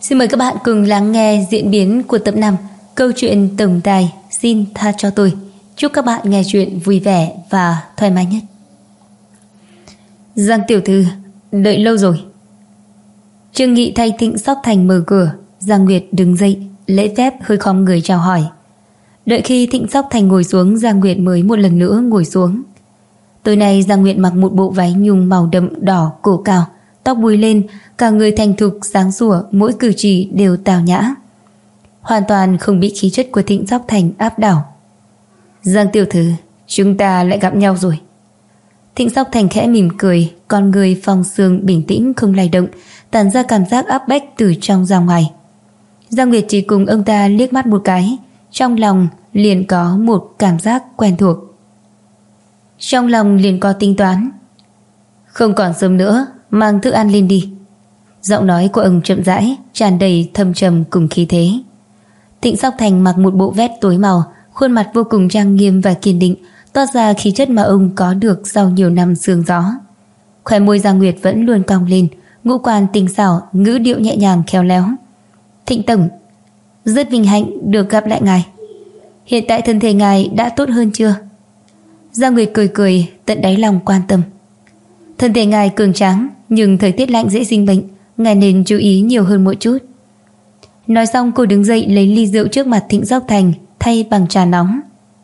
Xin mời các bạn cùng lắng nghe diễn biến của tập 5 câu chuyện tổng tài Xin tha cho tôi. Chúc các bạn nghe chuyện vui vẻ và thoải mái nhất. Giang tiểu thư, đợi lâu rồi. Trương Nghị thay Thịnh Sóc Thành mở cửa. Giang Nguyệt đứng dậy, lễ phép hơi khom người chào hỏi. Đợi khi Thịnh Sóc Thành ngồi xuống, Giang Nguyệt mới một lần nữa ngồi xuống. Tối nay Giang Nguyệt mặc một bộ váy nhung màu đậm đỏ cổ cao, tóc búi lên, cả người thành thục sáng sủa, mỗi cử chỉ đều tào nhã, hoàn toàn không bị khí chất của Thịnh Sóc Thành áp đảo. Giang tiểu thư, chúng ta lại gặp nhau rồi. Thịnh Sóc Thành khẽ mỉm cười, con người phong sương bình tĩnh không lay động, tản ra cảm giác áp bách từ trong ra ngoài. Giang Nguyệt chỉ cùng ông ta liếc mắt một cái, trong lòng liền có một cảm giác quen thuộc. Trong lòng liền có tính toán. Không còn sớm nữa, mang thức ăn lên đi. Giọng nói của ông chậm rãi, tràn đầy thâm trầm cùng khí thế. Thịnh Sóc Thành mặc một bộ vest tối màu, khuôn mặt vô cùng trang nghiêm và kiên định, toát ra khí chất mà ông có được sau nhiều năm sương gió. Khóe môi Giang Nguyệt vẫn luôn cong lên, ngũ quan tinh xảo, ngữ điệu nhẹ nhàng khéo léo. Thịnh tổng, rất vinh hạnh được gặp lại ngài. Hiện tại thân thể ngài đã tốt hơn chưa? Giang Nguyệt cười cười, tận đáy lòng quan tâm. Thân thể ngài cường tráng, nhưng thời tiết lạnh dễ sinh bệnh, ngài nên chú ý nhiều hơn một chút. Nói xong cô đứng dậy lấy ly rượu trước mặt Thịnh Sóc Thành, thay bằng trà nóng.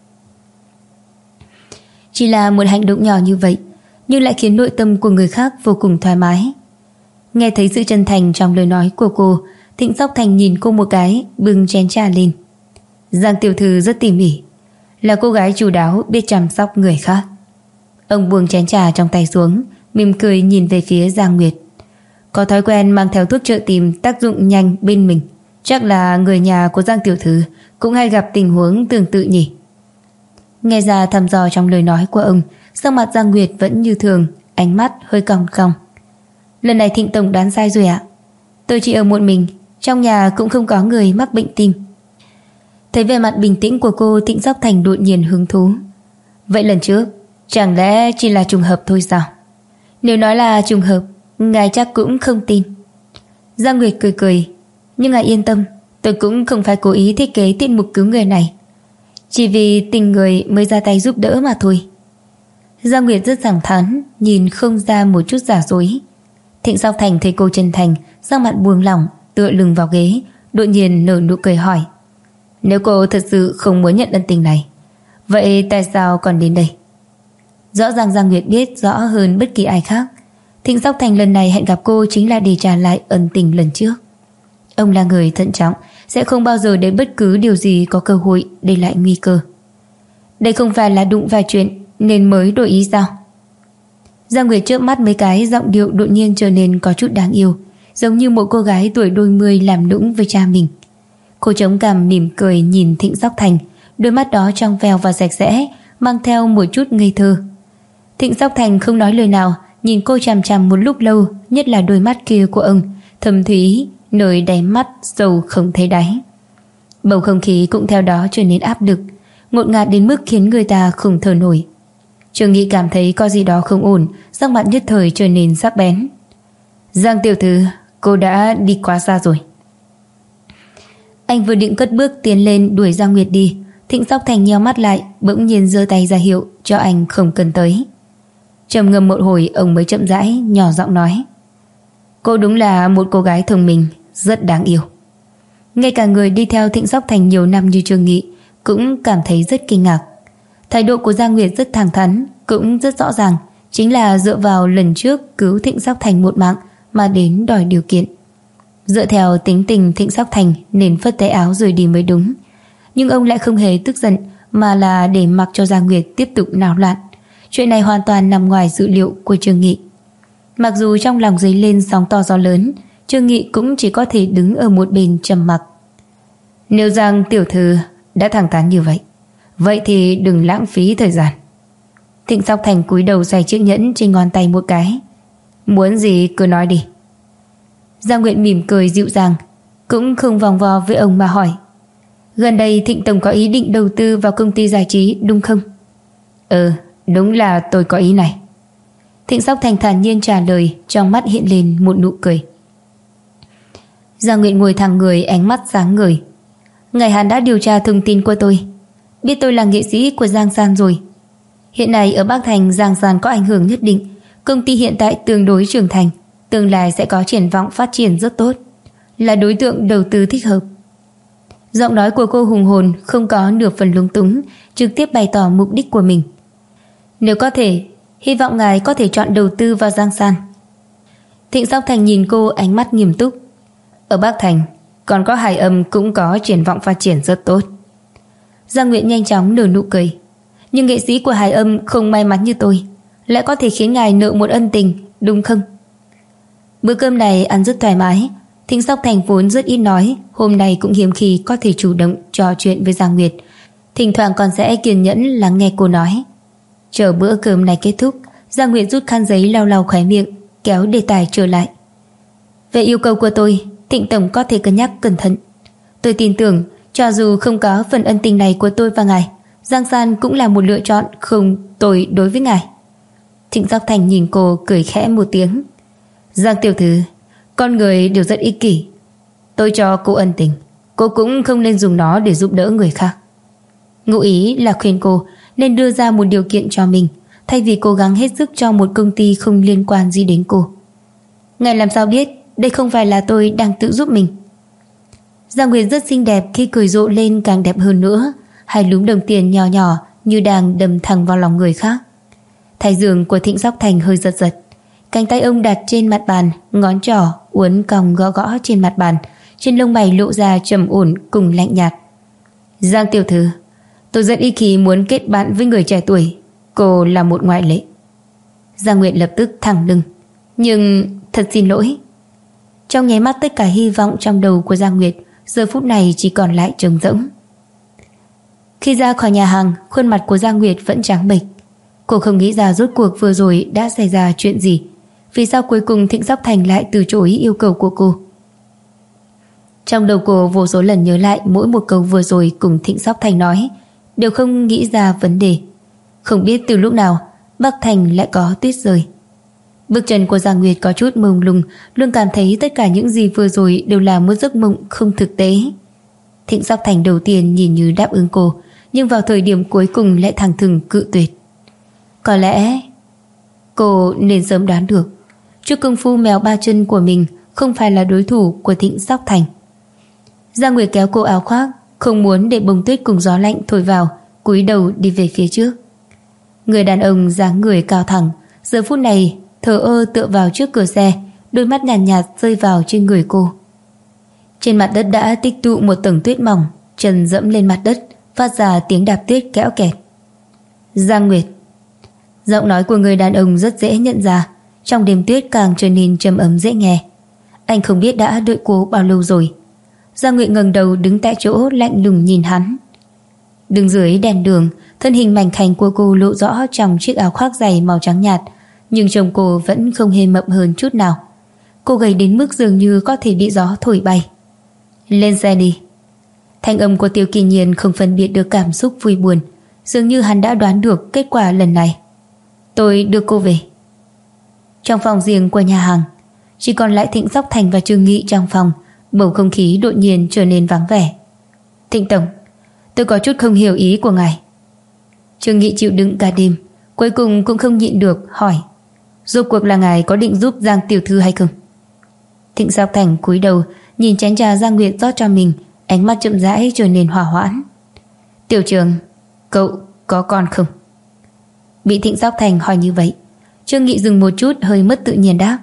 Chỉ là một hành động nhỏ như vậy, nhưng lại khiến nội tâm của người khác vô cùng thoải mái. Nghe thấy sự chân thành trong lời nói của cô, Thịnh Sóc Thành nhìn cô một cái, bưng chén trà lên. Giang tiểu thư rất tỉ mỉ, là cô gái chu đáo biết chăm sóc người khác. Ông buông chén trà trong tay xuống, mỉm cười nhìn về phía Giang Nguyệt. Có thói quen mang theo thuốc trợ tim tác dụng nhanh bên mình, chắc là người nhà của Giang tiểu thư cũng hay gặp tình huống tương tự nhỉ. Nghe ra thăm dò trong lời nói của ông, sắc mặt Giang Nguyệt vẫn như thường, ánh mắt hơi cong cong. Lần này Thịnh tổng đoán sai rồi ạ. Tôi chỉ ở một mình, trong nhà cũng không có người mắc bệnh tim. Thấy vẻ mặt bình tĩnh của cô, Thịnh Sóc Thành đột nhiên hứng thú. Vậy lần trước chẳng lẽ chỉ là trùng hợp thôi sao? Nếu nói là trùng hợp, ngài chắc cũng không tin. Giang Nguyệt cười cười. Nhưng ngài yên tâm, tôi cũng không phải cố ý thiết kế tiết mục cứu người này, chỉ vì tình người mới ra tay giúp đỡ mà thôi. Giang Nguyệt rất thẳng thắn, nhìn không ra một chút giả dối. Thịnh Sóc Thành thấy cô chân thành, sắc mặt buông lỏng, tựa lưng vào ghế, đột nhiên nở nụ cười hỏi. Nếu cô thật sự không muốn nhận ân tình này, vậy tại sao còn đến đây? Rõ ràng Giang Nguyệt biết rõ hơn bất kỳ ai khác, Thịnh Sóc Thành lần này hẹn gặp cô chính là để trả lại ân tình lần trước. Ông là người thận trọng, sẽ không bao giờ để bất cứ điều gì có cơ hội để lại nguy cơ. Đây không phải là đụng vài chuyện nên mới đổi ý sao? Giang Nguyệt chớp mắt mấy cái, giọng điệu đột nhiên trở nên có chút đáng yêu, giống như một cô gái tuổi đôi mươi làm nũng với cha mình. Cô chống cằm mỉm cười nhìn Thịnh Sóc Thành, đôi mắt đó trong veo và sạch sẽ, mang theo một chút ngây thơ. Thịnh Sóc Thành không nói lời nào, nhìn cô chằm chằm một lúc lâu, nhất là đôi mắt kia của ông, thâm thúy, nơi đáy mắt sâu không thấy đáy. Bầu không khí cũng theo đó trở nên áp lực, ngột ngạt đến mức khiến người ta không thở nổi. Trương Nghị cảm thấy có gì đó không ổn, sắc mặt nhất thời trở nên sắc bén. Giang tiểu thư, cô đã đi quá xa rồi. Anh vừa định cất bước tiến lên đuổi Giang Nguyệt đi, Thịnh Sóc Thành nheo mắt lại, bỗng nhiên giơ tay ra hiệu cho anh không cần tới. Trầm ngâm một hồi, ông mới chậm rãi nhỏ giọng nói. Cô đúng là một cô gái thông minh, rất đáng yêu. Ngay cả người đi theo Thịnh Sóc Thành nhiều năm như Trương Nghị cũng cảm thấy rất kinh ngạc. Thái độ của Giang Nguyệt rất thẳng thắn, cũng rất rõ ràng, chính là dựa vào lần trước cứu Thịnh Sóc Thành một mạng mà đến đòi điều kiện. Dựa theo tính tình Thịnh Sóc Thành nên phất tay áo rời đi mới đúng. Nhưng ông lại không hề tức giận, mà là để mặc cho Giang Nguyệt tiếp tục náo loạn. Chuyện này hoàn toàn nằm ngoài dự liệu của Trương Nghị. Mặc dù trong lòng dấy lên sóng to gió lớn, Trương Nghị cũng chỉ có thể đứng ở một bên trầm mặc. Nếu Giang tiểu thư đã thẳng thắn như vậy thì đừng lãng phí thời gian. Thịnh Sóc Thành cúi đầu xoay chiếc nhẫn trên ngón tay một cái. Muốn gì cứ nói đi. Giang Nguyệt mỉm cười dịu dàng, cũng không vòng vo với ông mà hỏi. Gần đây Thịnh tổng có ý định đầu tư vào công ty giải trí đúng không? Đúng là tôi có ý này. Thịnh Sóc Thành thản nhiên trả lời, trong mắt hiện lên một nụ cười. Giang Nguyệt ngồi thẳng người, ánh mắt sáng ngời. Ngài Hàn đã điều tra thông tin của tôi, biết tôi là nghệ sĩ của Giang San rồi. Hiện nay ở Bắc Thành, Giang San có ảnh hưởng nhất định. Công ty hiện tại tương đối trưởng thành, tương lai sẽ có triển vọng phát triển rất tốt, là đối tượng đầu tư thích hợp. Giọng nói của cô hùng hồn, không có nửa phần lúng túng, trực tiếp bày tỏ mục đích của mình. Nếu có thể, hy vọng ngài có thể chọn đầu tư vào Giang San. Thịnh Sóc Thành nhìn cô, ánh mắt nghiêm túc. Ở Bắc Thành còn có Hải Âm cũng có triển vọng phát triển rất tốt. Giang Nguyệt nhanh chóng nở nụ cười. Nhưng nghệ sĩ của Hải Âm không may mắn như tôi, lại có thể khiến ngài nợ một ân tình, đúng không? Bữa cơm này ăn rất thoải mái. Thịnh Sóc Thành vốn rất ít nói, hôm nay cũng hiếm khi có thể chủ động trò chuyện với Giang Nguyệt, thỉnh thoảng còn sẽ kiên nhẫn lắng nghe cô nói. Chờ bữa cơm này kết thúc, Giang Nguyệt rút khăn giấy lau lau khóe miệng, kéo đề tài trở lại. Về yêu cầu của tôi, Thịnh Tổng có thể cân nhắc cẩn thận. Tôi tin tưởng, cho dù không có phần ân tình này của tôi và ngài, Giang San cũng là một lựa chọn không tồi đối với ngài. Thịnh Sóc Thành nhìn cô, cười khẽ một tiếng. Giang tiểu thư, con người đều rất ích kỷ. Tôi cho cô ân tình, cô cũng không nên dùng nó để giúp đỡ người khác. Ngụ ý là khuyên cô nên đưa ra một điều kiện cho mình, thay vì cố gắng hết sức cho một công ty không liên quan gì đến cô. Ngài làm sao biết đây không phải là tôi đang tự giúp mình? Giang Nguyệt rất xinh đẹp, khi cười rộ lên càng đẹp hơn nữa. Hai lúm đồng tiền nhỏ nhỏ như đang đâm thẳng vào lòng người khác. Thái dương của Thịnh Sóc Thành hơi giật giật. Cánh tay ông đặt trên mặt bàn, ngón trỏ uốn cong gõ gõ trên mặt bàn, trên lông mày lộ ra trầm ổn cùng lạnh nhạt. Giang tiểu thư, tôi rất ý khí muốn kết bạn với người trẻ tuổi, cô là một ngoại lệ. Giang Nguyệt lập tức thẳng lưng. Nhưng thật xin lỗi. Trong nháy mắt tất cả hy vọng trong đầu của Giang Nguyệt giờ phút này chỉ còn lại trống rỗng. Khi ra khỏi nhà hàng, khuôn mặt của Giang Nguyệt vẫn trắng bệch. Cô không nghĩ ra rốt cuộc vừa rồi đã xảy ra chuyện gì. Vì sao cuối cùng Thịnh Sóc Thành lại từ chối yêu cầu của cô? Trong đầu cô vô số lần nhớ lại mỗi một câu vừa rồi cùng Thịnh Sóc Thành nói, đều không nghĩ ra vấn đề. Không biết từ lúc nào Bắc Thành lại có tuyết rơi. Bước chân của Giang Nguyệt có chút mông lung, luôn cảm thấy tất cả những gì vừa rồi đều là một giấc mộng không thực tế. Thịnh Sóc Thành đầu tiên nhìn như đáp ứng cô, nhưng vào thời điểm cuối cùng lại thẳng thừng cự tuyệt. Có lẽ cô nên sớm đoán được chút công phu mèo ba chân của mình không phải là đối thủ của Thịnh Sóc Thành. Giang Nguyệt kéo cô áo khoác, không muốn để bông tuyết cùng gió lạnh thổi vào, cúi đầu đi về phía trước. Người đàn ông dáng người cao thẳng, giờ phút này thờ ơ tựa vào trước cửa xe, đôi mắt nhàn nhạt rơi vào trên người cô. Trên mặt đất đã tích tụ một tầng tuyết mỏng, chân dẫm lên mặt đất, phát ra tiếng đạp tuyết kẽo kẹt. Giang Nguyệt. Giọng nói của người đàn ông rất dễ nhận ra, trong đêm tuyết càng trở nên trầm ấm dễ nghe. Anh không biết đã đợi cô bao lâu rồi. Giang Nguyệt ngẩng đầu đứng tại chỗ lạnh lùng nhìn hắn. Đứng dưới đèn đường, thân hình mảnh khảnh của cô lộ rõ trong chiếc áo khoác dày màu trắng nhạt, nhưng trông cô vẫn không hề mập hơn chút nào. Cô gầy đến mức dường như có thể bị gió thổi bay. Lên xe đi. Thanh âm của Tiêu Kỳ Nhiên không phân biệt được cảm xúc vui buồn, dường như hắn đã đoán được kết quả lần này. Tôi đưa cô về. Trong phòng riêng của nhà hàng, chỉ còn lại Thịnh Sóc Thành và Trương Nghị trong phòng. Bầu không khí đột nhiên trở nên vắng vẻ. Thịnh Tổng, tôi có chút không hiểu ý của ngài. Trương Nghị chịu đựng cả đêm, cuối cùng cũng không nhịn được hỏi, rốt cuộc là ngài có định giúp Giang tiểu thư hay không? Thịnh Sóc Thành cúi đầu nhìn chén trà Giang Nguyệt rót cho mình, ánh mắt chậm rãi trở nên hòa hoãn. Tiểu Trường, cậu có con không? Bị Thịnh Sóc Thành hỏi như vậy, Trương Nghị dừng một chút, hơi mất tự nhiên đáp,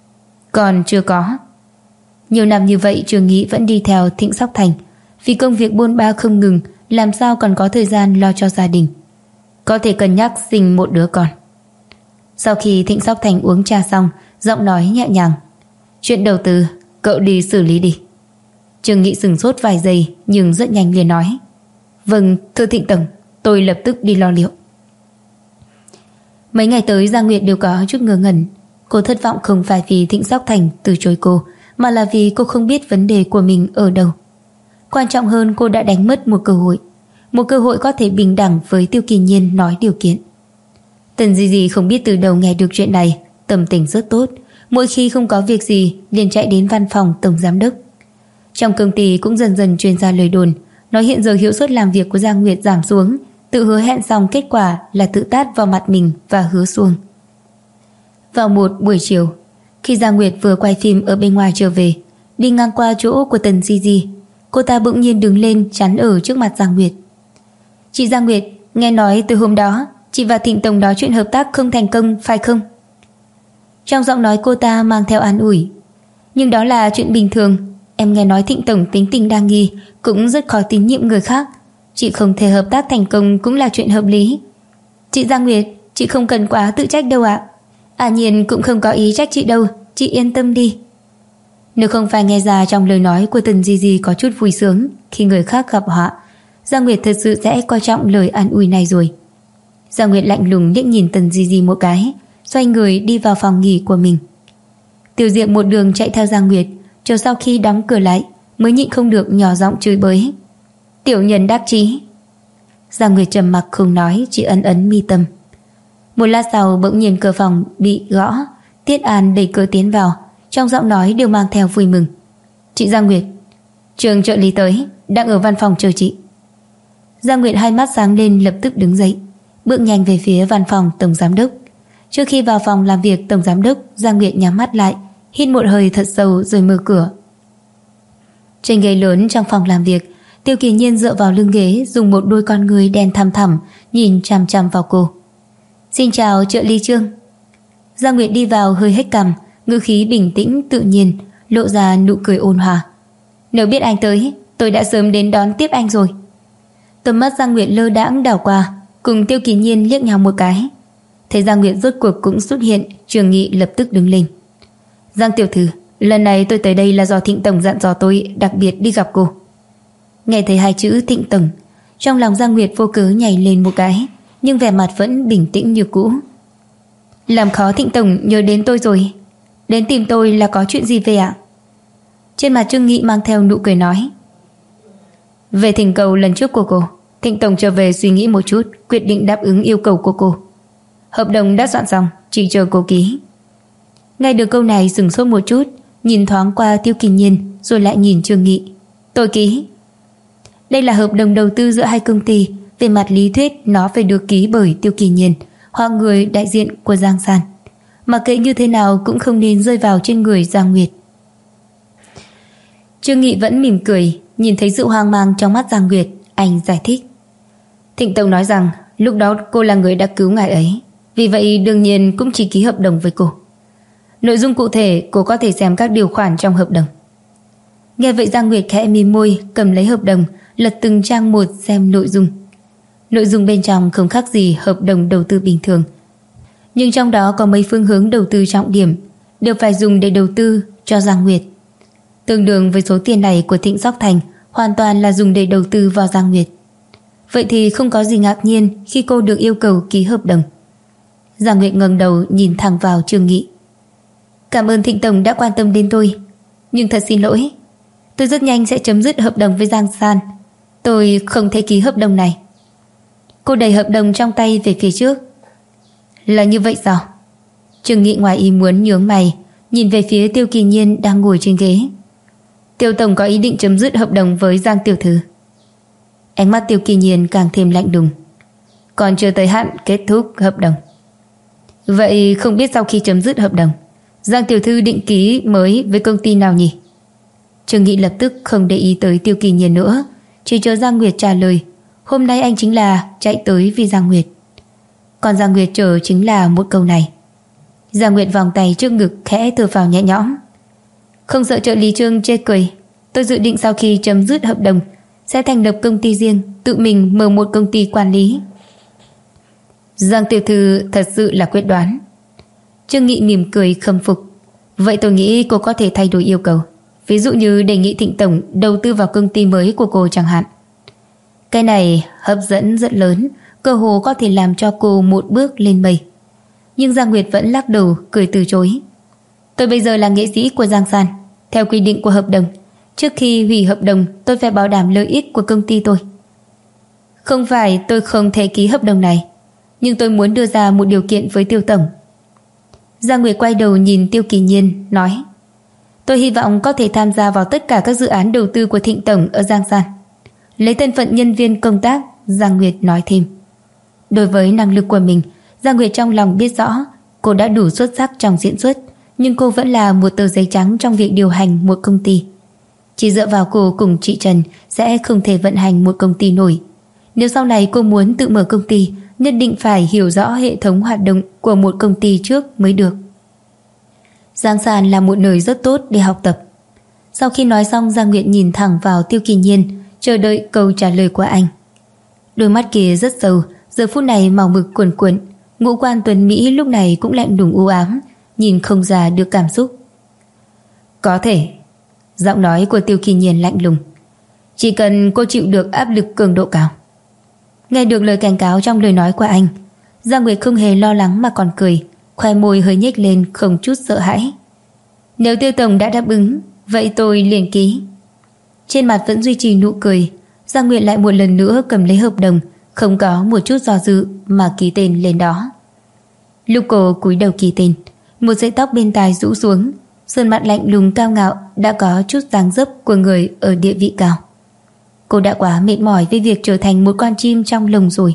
còn chưa có. Nhiều năm như vậy Trương Nghị vẫn đi theo Thịnh Sóc Thành, vì công việc buôn ba không ngừng, làm sao còn có thời gian lo cho gia đình. Có thể cân nhắc sinh một đứa con. Sau khi Thịnh Sóc Thành uống trà xong, giọng nói nhẹ nhàng, chuyện đầu tư cậu đi xử lý đi. Trương Nghị sửng sốt vài giây, nhưng rất nhanh liền nói, vâng thưa Thịnh Tổng, tôi lập tức đi lo liệu. Mấy ngày tới Giang Nguyệt đều có chút ngơ ngẩn. Cô thất vọng không phải vì Thịnh Sóc Thành từ chối cô, mà là vì cô không biết vấn đề của mình ở đâu. Quan trọng hơn, cô đã đánh mất một cơ hội có thể bình đẳng với Tiêu Kỳ Nhiên nói điều kiện. Tần Di Di không biết từ đầu nghe được chuyện này, tâm tình rất tốt. Mỗi khi không có việc gì liền chạy đến văn phòng tổng giám đốc. Trong công ty cũng dần dần truyền ra lời đồn nói hiện giờ hiệu suất làm việc của Giang Nguyệt giảm xuống, tự hứa hẹn xong kết quả là tự tát vào mặt mình và hứa xuông. Vào một buổi chiều, khi Giang Nguyệt vừa quay phim ở bên ngoài trở về, đi ngang qua chỗ của Tần Di Di, cô ta bỗng nhiên đứng lên chắn ở trước mặt Giang Nguyệt. Chị Giang Nguyệt, nghe nói từ hôm đó chị và Thịnh Tổng đó chuyện hợp tác không thành công phải không? Trong giọng nói cô ta mang theo an ủi. Nhưng đó là chuyện bình thường. Em nghe nói Thịnh Tổng tính tình đa nghi, cũng rất khó tín nhiệm người khác. Chị không thể hợp tác thành công cũng là chuyện hợp lý. Chị Giang Nguyệt, chị không cần quá tự trách đâu ạ. Nhiên cũng không có ý trách chị đâu, chị yên tâm đi. Nếu không phải nghe ra trong lời nói của Tần Di Di có chút vui sướng khi người khác gặp họa, Giang Nguyệt thật sự sẽ coi trọng lời an ủi này rồi. Giang Nguyệt lạnh lùng liếc nhìn Tần Di Di một cái, xoay người đi vào phòng nghỉ của mình. Tiểu Diệp một đường chạy theo Giang Nguyệt, cho sau khi đóng cửa lại mới nhịn không được nhỏ giọng chửi bới. Tiểu nhân đắc chí. Giang Nguyệt trầm mặc không nói, chỉ ấn ấn mi tâm. Một lát sau bỗng nhiên cửa phòng bị gõ. Tiết An đẩy cửa tiến vào, trong giọng nói đều mang theo vui mừng. Chị Giang Nguyệt, Trường trợ lý tới, đang ở văn phòng chờ chị. Giang Nguyệt hai mắt sáng lên, lập tức đứng dậy, bước nhanh về phía văn phòng tổng giám đốc. Trước khi vào phòng làm việc tổng giám đốc, Giang Nguyệt nhắm mắt lại, hít một hơi thật sâu rồi mở cửa. Trên ghế lớn trong phòng làm việc, Tiêu Kỳ Nhiên dựa vào lưng ghế, dùng một đôi con ngươi đen thăm thẳm nhìn chằm chằm vào cô. Xin chào trợ lý Trương. Giang Nguyệt đi vào hơi hếch cằm, ngữ khí bình tĩnh tự nhiên, lộ ra nụ cười ôn hòa. Nếu biết anh tới, tôi đã sớm đến đón tiếp anh rồi. Tầm mắt Giang Nguyệt lơ đãng đảo qua, cùng Tiêu Kỳ Nhiên liếc nhau một cái. Thấy Giang Nguyệt rốt cuộc cũng xuất hiện, Trường Nghị lập tức đứng lên. Giang tiểu thư, lần này tôi tới đây là do Thịnh Tổng dặn dò tôi đặc biệt đi gặp cô. Nghe thấy hai chữ Thịnh Tổng, trong lòng Giang Nguyệt vô cớ nhảy lên một cái, nhưng vẻ mặt vẫn bình tĩnh như cũ. Làm khó Thịnh Tổng nhớ đến tôi rồi. Đến tìm tôi là có chuyện gì về ạ? Trên mặt Trương Nghị mang theo nụ cười nói. Về thỉnh cầu lần trước của cô, Thịnh Tổng trở về suy nghĩ một chút, quyết định đáp ứng yêu cầu của cô. Hợp đồng đã soạn xong, chỉ chờ cô ký. Nghe được câu này sửng sốt một chút, nhìn thoáng qua Tiêu Kỳ Nhiên rồi lại nhìn Trương Nghị. Tôi ký. Đây là hợp đồng đầu tư giữa hai công ty, về mặt lý thuyết nó phải được ký bởi Tiêu Kỳ Nhiên hoặc người đại diện của Giang San. Mặc kệ như thế nào cũng không nên rơi vào trên người Giang Nguyệt. Trương Nghị vẫn mỉm cười, nhìn thấy sự hoang mang trong mắt Giang Nguyệt, anh giải thích. Thịnh Tổng nói rằng lúc đó cô là người đã cứu ngài ấy, vì vậy đương nhiên cũng chỉ ký hợp đồng với cô. Nội dung cụ thể cô có thể xem các điều khoản trong hợp đồng. Nghe vậy Giang Nguyệt khẽ mím môi, cầm lấy hợp đồng, lật từng trang một xem nội dung. Nội dung bên trong không khác gì hợp đồng đầu tư bình thường, nhưng trong đó có mấy phương hướng đầu tư trọng điểm đều phải dùng để đầu tư cho Giang Nguyệt. Tương đương với số tiền này của Thịnh Sóc Thành hoàn toàn là dùng để đầu tư vào Giang Nguyệt. Vậy thì không có gì ngạc nhiên khi cô được yêu cầu ký hợp đồng. Giang Nguyệt ngẩng đầu nhìn thẳng vào Trương Nghị. Cảm ơn Thịnh Tổng đã quan tâm đến tôi, nhưng thật xin lỗi, tôi rất nhanh sẽ chấm dứt hợp đồng với Giang San. Tôi không thể ký hợp đồng này. Cô đẩy hợp đồng trong tay về phía trước. Là như vậy sao? Trương Nghị ngoài ý muốn nhướng mày, nhìn về phía Tiêu Kỳ Nhiên đang ngồi trên ghế. Tiêu Tổng có ý định chấm dứt hợp đồng với Giang tiểu thư. Ánh mắt Tiêu Kỳ Nhiên càng thêm lạnh lùng. Còn chưa tới hạn kết thúc hợp đồng. Vậy không biết sau khi chấm dứt hợp đồng, Giang tiểu thư định ký mới với công ty nào nhỉ? Trương Nghị lập tức không để ý tới Tiêu Kỳ Nhiên nữa, chỉ chờ Giang Nguyệt trả lời. Hôm nay anh chính là chạy tới vì Giang Nguyệt. Còn Giang Nguyệt chờ chính là một câu này. Giang Nguyệt vòng tay trước ngực khẽ thở phào nhẹ nhõm. Không sợ trợ lý Trương chê cười, tôi dự định sau khi chấm dứt hợp đồng sẽ thành lập công ty riêng, tự mình mở một công ty quản lý. Giang tiểu thư thật sự là quyết đoán. Trương Nghị mỉm cười khâm phục. Vậy tôi nghĩ cô có thể thay đổi yêu cầu, ví dụ như đề nghị Thịnh Tổng đầu tư vào công ty mới của cô chẳng hạn. Cái này hấp dẫn rất lớn, cơ hồ có thể làm cho cô một bước lên mây. Nhưng Giang Nguyệt vẫn lắc đầu cười từ chối. Tôi bây giờ là nghệ sĩ của Giang San, theo quy định của hợp đồng, trước khi hủy hợp đồng tôi phải bảo đảm lợi ích của công ty tôi. Không phải tôi không thể ký hợp đồng này, nhưng tôi muốn đưa ra một điều kiện với Tiêu Tổng. Giang Nguyệt quay đầu nhìn Tiêu Kỳ Nhiên nói. Tôi hy vọng có thể tham gia vào tất cả các dự án đầu tư của Thịnh tổng ở Giang San. Lấy thân phận nhân viên công tác, Giang Nguyệt nói thêm. Đối với năng lực của mình, Giang Nguyệt trong lòng biết rõ cô đã đủ xuất sắc trong diễn xuất, nhưng cô vẫn là một tờ giấy trắng trong việc điều hành một công ty. Chỉ dựa vào cô cùng chị Trần sẽ không thể vận hành một công ty nổi. Nếu sau này cô muốn tự mở công ty, nhất định phải hiểu rõ hệ thống hoạt động của một công ty trước mới được. Giang San là một nơi rất tốt để học tập. Sau khi nói xong, Giang Nguyệt nhìn thẳng vào Tiêu Kỳ Nhiên, chờ đợi câu trả lời của anh. Đôi mắt kia rất sâu, giờ phút này màu mực cuồn cuộn, ngũ quan tuấn mỹ lúc này cũng lạnh lùng u ám, nhìn không ra được cảm xúc. Có thể. Giọng nói của Tiêu Kỳ Nhiên lạnh lùng. Chỉ cần cô chịu được áp lực cường độ cao. Nghe được lời cảnh cáo trong lời nói của anh, Giang Nguyệt không hề lo lắng mà còn cười, khoe môi hơi nhếch lên không chút sợ hãi. Nếu Tiêu tổng đã đáp ứng, vậy tôi liền ký. Trên mặt vẫn duy trì nụ cười, Giang Nguyệt lại một lần nữa cầm lấy hợp đồng, không có một chút do dự mà ký tên lên đó. Lúc cô cúi đầu ký tên, một sợi tóc bên tai rũ xuống, sơn mặt lạnh lùng cao ngạo đã có chút dáng dấp của người ở địa vị cao. Cô đã quá mệt mỏi với việc trở thành một con chim trong lồng rồi.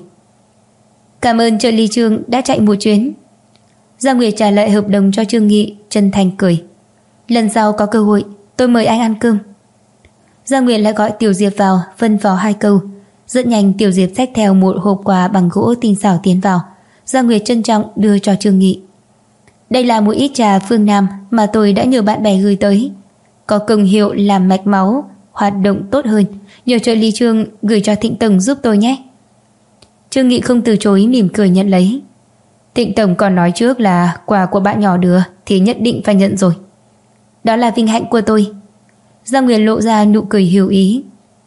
Cảm ơn trợ lý Trương đã chạy một chuyến. Giang Nguyệt trả lại hợp đồng cho Trương Nghị, chân thành cười. Lần sau có cơ hội tôi mời anh ăn cơm. Giang Nguyệt lại gọi Tiểu Diệp vào, phân phó 2 câu. Rất nhanh Tiểu Diệp xách theo một hộp quà bằng gỗ tinh xảo tiến vào. Giang Nguyệt trân trọng đưa cho Trương Nghị. Đây là một ít trà phương Nam mà tôi đã nhờ bạn bè gửi tới, có công hiệu làm mạch máu hoạt động tốt hơn, nhờ trợ lý Trương gửi cho Thịnh tổng giúp tôi nhé. Trương Nghị không từ chối, mỉm cười nhận lấy. Thịnh tổng còn nói trước là quà của bạn nhỏ đưa thì nhất định phải nhận rồi. Đó là vinh hạnh của tôi. Giang Nguyệt lộ ra nụ cười hiểu ý.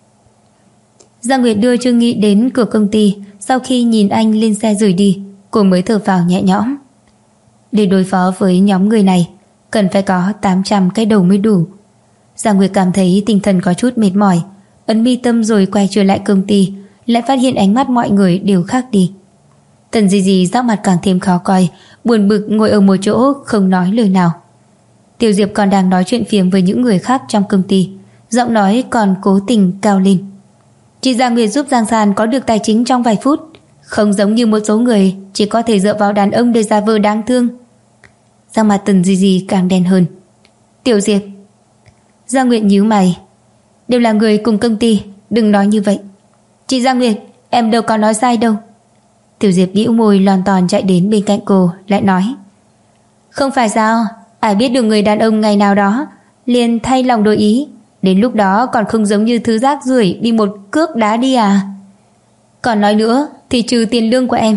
Giang Nguyệt đưa Trương Nghị đến cửa công ty. Sau khi nhìn anh lên xe rời đi, cô mới thở phào nhẹ nhõm. Để đối phó với nhóm người này, cần phải có 800 cái đầu mới đủ. Giang Nguyệt cảm thấy tinh thần có chút mệt mỏi, ấn mi tâm rồi quay trở lại công ty, lại phát hiện ánh mắt mọi người đều khác đi. Tần Di Di sắc mặt càng thêm khó coi, buồn bực ngồi ở một chỗ không nói lời nào. Tiểu Diệp còn đang nói chuyện phiếm với những người khác trong công ty, giọng nói còn cố tình cao lên. Chị Giang Nguyệt giúp Giang San có được tài chính trong vài phút, không giống như một số người chỉ có thể dựa vào đàn ông để giả vờ đáng thương. Sắc mặt Tần Di Di càng đen hơn. Tiểu Diệp. Giang Nguyệt nhíu mày. Đều là người cùng công ty, đừng nói như vậy. Chị Giang Nguyệt, em đâu có nói sai đâu. Tiểu Diệp bĩu môi lon ton chạy đến bên cạnh cô, lại nói. Không phải sao, ai biết được người đàn ông ngày nào đó liền thay lòng đổi ý, đến lúc đó còn không giống như thứ rác rưởi bị một cước đá đi à. Còn nói nữa thì trừ tiền lương của em.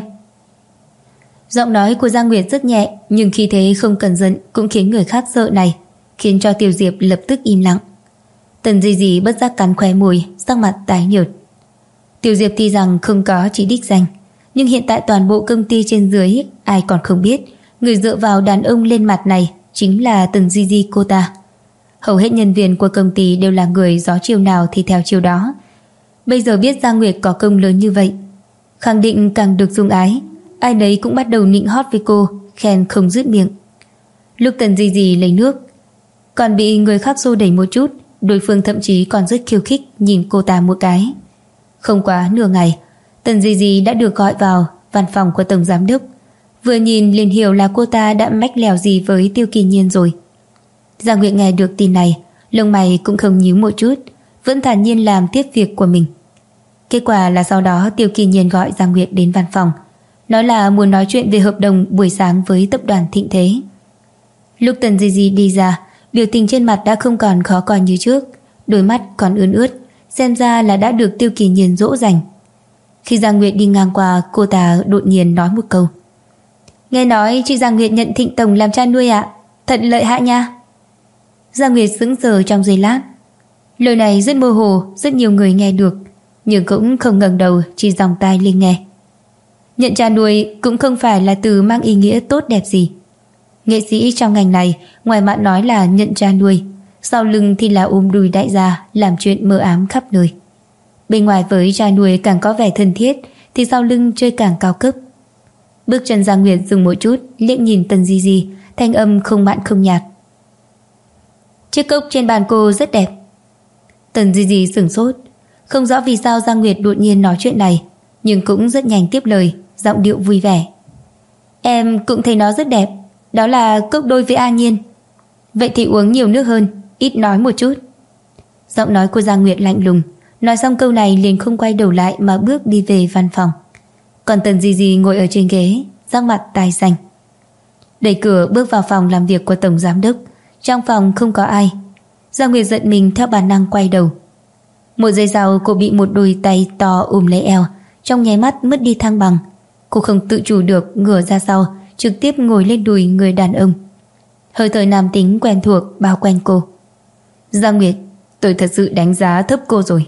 Giọng nói của Giang Nguyệt rất nhẹ, nhưng khi thế không cần giận cũng khiến người khác sợ này, khiến cho Tiểu Diệp lập tức im lặng. Tần Di Di bất giác cắn khóe môi, sắc mặt tái nhợt. Tiểu Diệp tuy rằng không có chỉ đích danh, nhưng hiện tại toàn bộ công ty trên dưới ai còn không biết người dựa vào đàn ông lên mặt này chính là Tần Di Di cô ta. Hầu hết nhân viên của công ty đều là người gió chiều nào thì theo chiều đó. Bây giờ biết Giang Nguyệt có công lớn như vậy, khẳng định càng được dung ái, ai nấy cũng bắt đầu nịnh hót với cô, khen không dứt miệng. Lúc Tần Di Di lấy nước còn bị người khác xô đẩy một chút, đối phương thậm chí còn rất khiêu khích nhìn cô ta một cái. Không quá nửa ngày, Tần Di Di đã được gọi vào văn phòng của tổng giám đốc. Vừa nhìn liền hiểu là cô ta đã mách lèo gì với Tiêu Kỳ Nhiên rồi. Giang Nguyệt nghe được tin này, lông mày cũng không nhíu một chút, vẫn thản nhiên làm tiếp việc của mình. Kết quả là sau đó Tiêu Kỳ Nhiên gọi Giang Nguyệt đến văn phòng, nói là muốn nói chuyện về hợp đồng buổi sáng với tập đoàn Thịnh Thế. Lúc Tần Di Di đi ra, biểu tình trên mặt đã không còn khó coi như trước, đôi mắt còn ươn ướt, xem ra là đã được Tiêu Kỳ Nhiên dỗ dành. Khi Giang Nguyệt đi ngang qua, cô ta đột nhiên nói một câu. Nghe nói chị Giang Nguyệt nhận Thịnh tổng làm cha nuôi ạ, thật lợi hại nha. Giang Nguyệt sững sờ trong giây lát. Lời này rất mơ hồ, rất nhiều người nghe được, nhưng cũng không ngẩng đầu, chỉ dòng tai lên nghe. Nhận cha nuôi cũng không phải là từ mang ý nghĩa tốt đẹp gì. Nghệ sĩ trong ngành này ngoài mặt nói là nhận cha nuôi, sau lưng thì là ôm đùi đại gia làm chuyện mơ ám khắp nơi. Bên ngoài với cha nuôi càng có vẻ thân thiết, thì sau lưng chơi càng cao cấp. Bước chân Giang Nguyệt dừng một chút, liếc nhìn Tần Di Di, thanh âm không mặn không nhạt. Chiếc cốc trên bàn cô rất đẹp. Tần Di Di sửng sốt, không rõ vì sao Giang Nguyệt đột nhiên nói chuyện này, nhưng cũng rất nhanh tiếp lời, giọng điệu vui vẻ. Em cũng thấy nó rất đẹp. Đó là cốc đôi với A Nhiên. Vậy thì uống nhiều nước hơn, ít nói một chút. Giọng nói của Giang Nguyệt lạnh lùng. Nói xong câu này liền không quay đầu lại mà bước đi về văn phòng. Còn Tần Di Di ngồi ở trên ghế, sắc mặt tai xanh. Đẩy cửa bước vào phòng làm việc của tổng giám đốc. Trong phòng không có ai. Giang Nguyệt giận mình theo bản năng quay đầu. Một giây sau cô bị một đôi tay to ôm lấy eo, trong nháy mắt mất đi thăng bằng. Cô không tự chủ được ngửa ra sau, trực tiếp ngồi lên đùi người đàn ông. Hơi thở nam tính quen thuộc bao quanh cô. Giang Nguyệt, tôi thật sự đánh giá thấp cô rồi.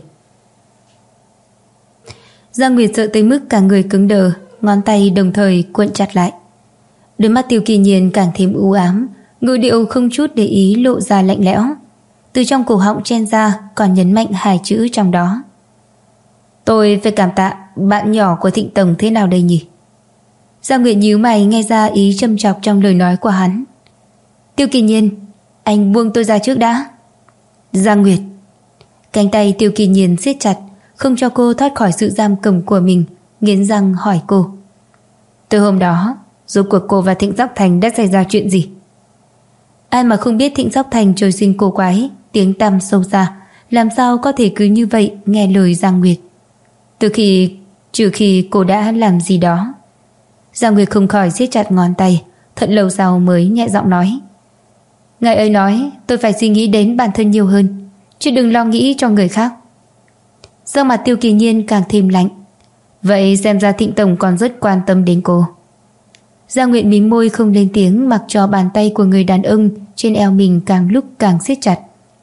Giang Nguyệt sợ tới mức cả người cứng đờ, ngón tay đồng thời cuộn chặt lại. Đôi mắt Tiêu Kỳ Nhiên càng thêm u ám, ngữ điệu không chút để ý lộ ra lạnh lẽo. Từ trong cổ họng chen ra còn nhấn mạnh hai chữ trong đó. Tôi phải cảm tạ bạn nhỏ của Thịnh Tổng thế nào đây nhỉ? Giang Nguyệt nhíu mày nghe ra ý châm chọc trong lời nói của hắn. Tiêu Kỳ Nhiên, anh buông tôi ra trước đã. Giang Nguyệt. Cánh tay Tiêu Kỳ Nhiên siết chặt, không cho cô thoát khỏi sự giam cầm của mình, nghiến răng hỏi cô. Từ hôm đó, rốt cuộc cô và Thịnh Sóc Thành đã xảy ra chuyện gì? Ai mà không biết Thịnh Sóc Thành trời sinh cô quái, tiếng tăm sâu xa, làm sao có thể cứ như vậy nghe lời Giang Nguyệt. Trừ khi cô đã làm gì đó. Giang Nguyệt không khỏi siết chặt ngón tay, thật lâu sau mới nhẹ giọng nói. Ngài ấy nói tôi phải suy nghĩ đến bản thân nhiều hơn, chứ đừng lo nghĩ cho người khác. Sắc mặt Tiêu Kỳ Nhiên càng thêm lạnh. Vậy xem ra Thịnh Tổng còn rất quan tâm đến cô. Giang Nguyệt mím môi không lên tiếng, mặc cho bàn tay của người đàn ông trên eo mình càng lúc càng siết chặt.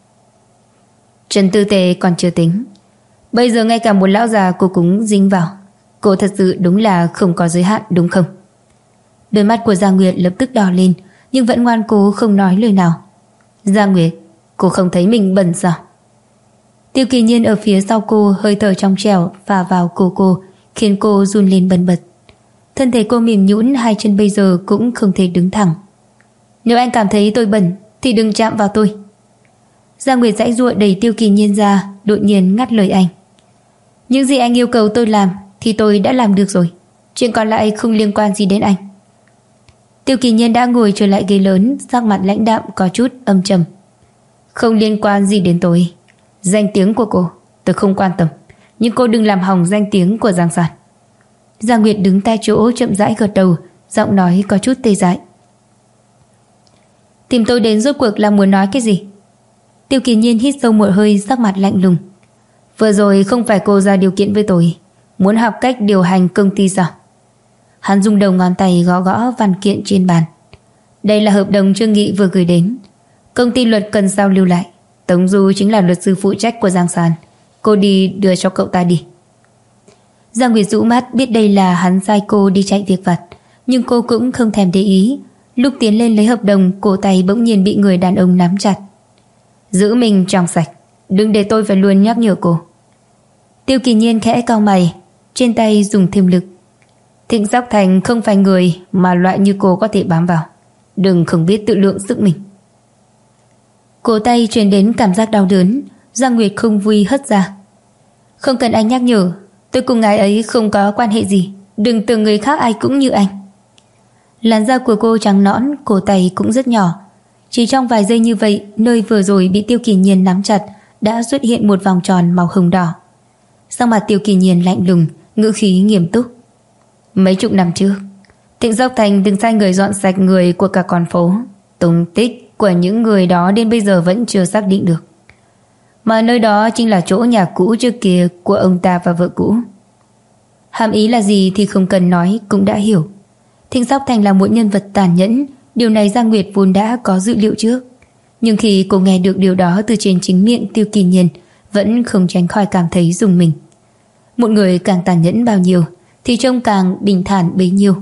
Trần Tư Tề còn chưa tính, bây giờ ngay cả một lão già cô cũng dính vào. Cô thật sự đúng là không có giới hạn đúng không? Đôi mắt của Giang Nguyệt lập tức đỏ lên, nhưng vẫn ngoan cố không nói lời nào. Giang Nguyệt, cô không thấy mình bẩn sao? Tiêu Kỳ Nhiên ở phía sau cô, hơi thở trong trẻo phả vào cổ cô, khiến cô run lên bần bật. Thân thể cô mềm nhũn, hai chân bây giờ cũng không thể đứng thẳng. Nếu anh cảm thấy tôi bẩn thì đừng chạm vào tôi. Giang Nguyệt giãy giụa đẩy Tiêu Kỳ Nhiên ra, đột nhiên ngắt lời anh. Những gì anh yêu cầu tôi làm thì tôi đã làm được rồi, chuyện còn lại không liên quan gì đến anh. Tiêu Kỳ Nhiên đã ngồi trở lại ghế lớn, sắc mặt lãnh đạm có chút âm trầm. Không liên quan gì đến tôi. Danh tiếng của cô tôi không quan tâm, nhưng cô đừng làm hỏng danh tiếng của Giang Sản. Giang Nguyệt đứng tại chỗ chậm rãi gật đầu, giọng nói có chút tê dại. Tìm tôi đến rốt cuộc là muốn nói cái gì? Tiêu Kỳ Nhiên hít sâu một hơi, sắc mặt lạnh lùng. Vừa rồi không phải cô ra điều kiện với tôi, muốn học cách điều hành công ty sao? Hắn dùng đầu ngón tay gõ gõ văn kiện trên bàn. Đây là hợp đồng Trương Nghị vừa gửi đến. Công ty luật cần sao lưu lại. Tống Du chính là luật sư phụ trách của Giang Sản. Cô đi đưa cho cậu ta đi. Giang Nguyệt rũ mắt, biết đây là hắn sai cô đi chạy việc vặt, nhưng cô cũng không thèm để ý. Lúc tiến lên lấy hợp đồng, cổ tay bỗng nhiên bị người đàn ông nắm chặt. Giữ mình trong sạch, đừng để tôi phải luôn nhắc nhở cô. Tiêu Kỳ Nhiên khẽ cau mày, trên tay dùng thêm lực. Thịnh Sóc Thành không phải người mà loại như cô có thể bám vào. Đừng không biết tự lượng sức mình. Cổ tay truyền đến cảm giác đau đớn. Giang Nguyệt không vui hất ra. Không cần anh nhắc nhở, tôi cùng ngài ấy không có quan hệ gì. Đừng tưởng người khác ai cũng như anh. Làn da của cô trắng nõn, cổ tay cũng rất nhỏ. Chỉ trong vài giây như vậy, nơi vừa rồi bị Tiêu Kỳ Nhiên nắm chặt đã xuất hiện một vòng tròn màu hồng đỏ. Sắc mặt Tiêu Kỳ Nhiên lạnh lùng, ngữ khí nghiêm túc. Mấy chục năm trước, Thịnh Sóc Thành từng sai người dọn sạch người của cả con phố. Tung tích của những người đó đến bây giờ vẫn chưa xác định được. Mà nơi đó chính là chỗ nhà cũ trước kia của ông ta và vợ cũ. Hàm ý là gì thì không cần nói cũng đã hiểu. Thịnh Sóc Thành là một nhân vật tàn nhẫn, điều này Giang Nguyệt vốn đã có dự liệu trước. Nhưng khi cô nghe được điều đó từ trên chính miệng Tiêu Kỳ Nhiên, vẫn không tránh khỏi cảm thấy rùng mình. Một người càng tàn nhẫn bao nhiêu thì trông càng bình thản bấy nhiêu.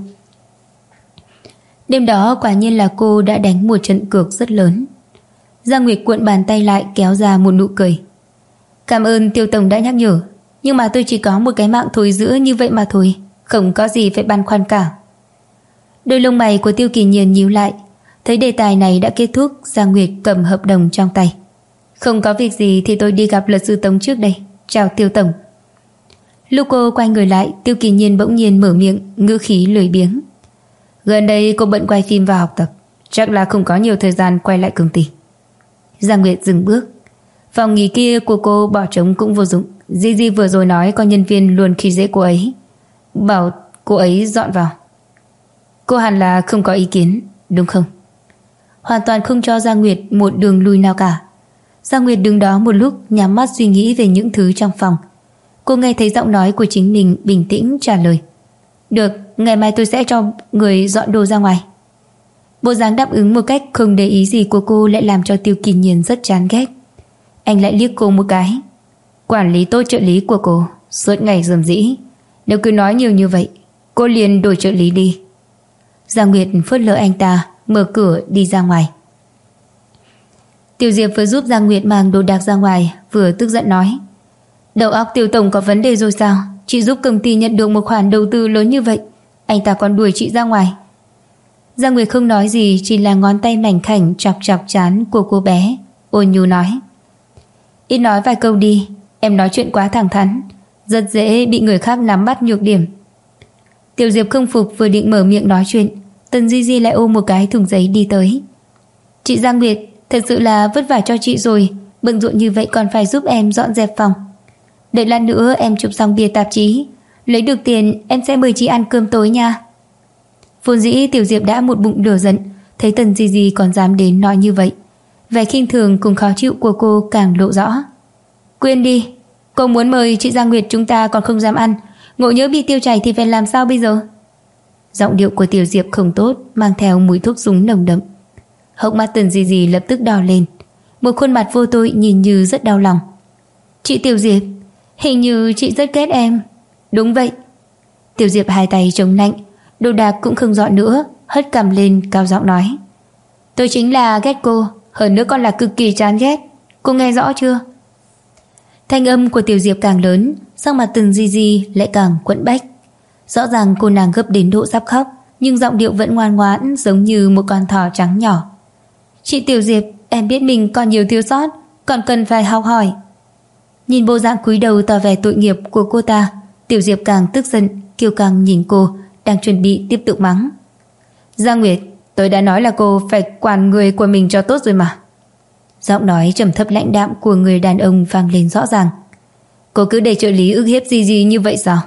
Đêm đó quả nhiên là cô đã đánh một trận cược rất lớn. Giang Nguyệt cuộn bàn tay lại, kéo ra một nụ cười. Cảm ơn Tiêu Tổng đã nhắc nhở, nhưng mà tôi chỉ có một cái mạng thối giữa như vậy mà thôi, không có gì phải băn khoăn cả. Đôi lông mày của Tiêu Kỳ Nhiên nhíu lại, Thấy đề tài này đã kết thúc, Giang Nguyệt cầm hợp đồng trong tay. Không có việc gì thì tôi đi gặp luật sư Tống trước đây. Chào Tiêu tổng. Lúc cô quay người lại, Tiêu Kỳ Nhiên bỗng nhiên mở miệng, ngữ khí lười biếng. Gần đây cô bận quay phim và học tập, chắc là không có nhiều thời gian quay lại công ty. Giang Nguyệt dừng bước. Phòng nghỉ kia của cô bỏ trống cũng vô dụng. Gigi vừa rồi nói có nhân viên luôn khi dễ cô ấy, bảo cô ấy dọn vào. Cô hẳn là không có ý kiến, đúng không? Hoàn toàn không cho Giang Nguyệt một đường lui nào cả. Giang Nguyệt đứng đó một lúc, nhắm mắt suy nghĩ về những thứ trong phòng. Cô nghe thấy giọng nói của chính mình bình tĩnh trả lời. Được, ngày mai tôi sẽ cho người dọn đồ ra ngoài. Bộ dáng đáp ứng một cách không để ý gì của cô lại làm cho Tiêu Kỳ Nhiên rất chán ghét. Anh lại liếc cô một cái. Quản lý tốt trợ lý của cô, suốt ngày rườm rĩ. Nếu cứ nói nhiều như vậy, cô liền đổi trợ lý đi. Giang Nguyệt phớt lờ anh ta, mở cửa đi ra ngoài. Tiểu Diệp vừa giúp Giang Nguyệt mang đồ đạc ra ngoài, vừa tức giận nói. Đầu óc Tiêu tổng có vấn đề rồi sao? Chị giúp công ty nhận được một khoản đầu tư lớn như vậy, anh ta còn đuổi chị ra ngoài. Giang Nguyệt không nói gì, chỉ là ngón tay mảnh khảnh chọc chọc trán của cô bé, ôn nhu nói. Ít nói vài câu đi, em nói chuyện quá thẳng thắn, rất dễ bị người khác nắm bắt nhược điểm. Tiểu Diệp không phục, vừa định mở miệng nói chuyện, Tần Di Di lại ôm một cái thùng giấy đi tới. Chị Giang Nguyệt, thật sự là vất vả cho chị rồi, bận rộn như vậy còn phải giúp em dọn dẹp phòng. Đợi lát nữa em chụp xong bìa tạp chí, lấy được tiền em sẽ mời chị ăn cơm tối nha. Vốn dĩ Tiểu Diệp đã một bụng lửa giận, thấy Tần Di Di còn dám đến nói như vậy, vẻ khinh thường cùng khó chịu của cô càng lộ rõ. Quên đi, cô muốn mời chị Giang Nguyệt chúng ta còn không dám ăn, ngộ nhỡ bị tiêu chảy thì phải làm sao bây giờ? Giọng điệu của Tiểu Diệp không tốt, mang theo mùi thuốc súng nồng đậm. Hốc mắt Tần Di Di lập tức đỏ lên, một khuôn mặt vô tội nhìn như rất đau lòng. Chị Tiểu Diệp, hình như chị rất ghét em. Đúng vậy. Tiểu Diệp hai tay chống nạnh, đồ đạc cũng không dọn nữa, hất cằm lên cao giọng nói. Tôi chính là ghét cô, hơn nữa còn là cực kỳ chán ghét. Cô nghe rõ chưa? Thanh âm của Tiểu Diệp càng lớn, sắc mặt Tần Di Di lại càng quẫn bách. Rõ ràng cô nàng gấp đến độ sắp khóc, nhưng giọng điệu vẫn ngoan ngoãn giống như một con thỏ trắng nhỏ. Chị Tiểu Diệp, em biết mình còn nhiều thiếu sót, còn cần phải học hỏi. Nhìn bộ dạng cúi đầu tỏ vẻ tội nghiệp của cô ta, Tiểu Diệp càng tức giận, kiêu căng nhìn cô, đang chuẩn bị tiếp tục mắng. Giang Nguyệt, tôi đã nói là cô phải quản người của mình cho tốt rồi mà. Giọng nói trầm thấp lãnh đạm của người đàn ông vang lên rõ ràng. Cô cứ để trợ lý ức hiếp gì như vậy sao?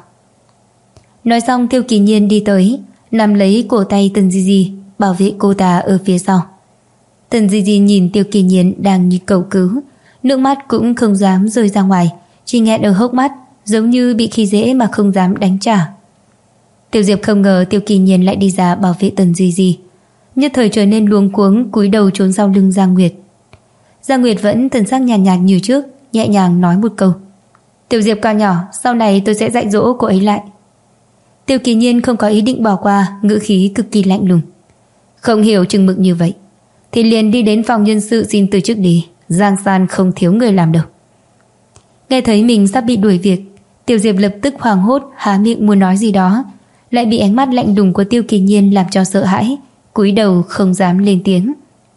Nói xong Tiêu Kỳ Nhiên đi tới, nắm lấy cổ tay Tần Di Di, bảo vệ cô ta ở phía sau. Tần Di Di nhìn Tiêu Kỳ Nhiên đang như cầu cứu, nước mắt cũng không dám rơi ra ngoài, chỉ nghẹn ở hốc mắt, giống như bị khi dễ mà không dám đánh trả. Tiểu Diệp không ngờ Tiêu Kỳ Nhiên lại đi ra bảo vệ Tần Di Di, nhất thời trở nên luống cuống, cúi đầu trốn sau lưng Giang Nguyệt. Giang Nguyệt vẫn thần sắc nhàn nhạt như trước, nhẹ nhàng nói một câu. Tiểu Diệp con nhỏ, sau này tôi sẽ dạy dỗ cô ấy lại. Tiêu Kỳ Nhiên không có ý định bỏ qua, ngữ khí cực kỳ lạnh lùng. Không hiểu chừng mực như vậy thì liền đi đến phòng nhân sự xin từ chức đi, Giang San không thiếu người làm đâu. Nghe thấy mình sắp bị đuổi việc, Tiểu Diệp lập tức hoảng hốt, há miệng muốn nói gì đó, lại bị ánh mắt lạnh lùng của Tiêu Kỳ Nhiên làm cho sợ hãi, cúi đầu không dám lên tiếng.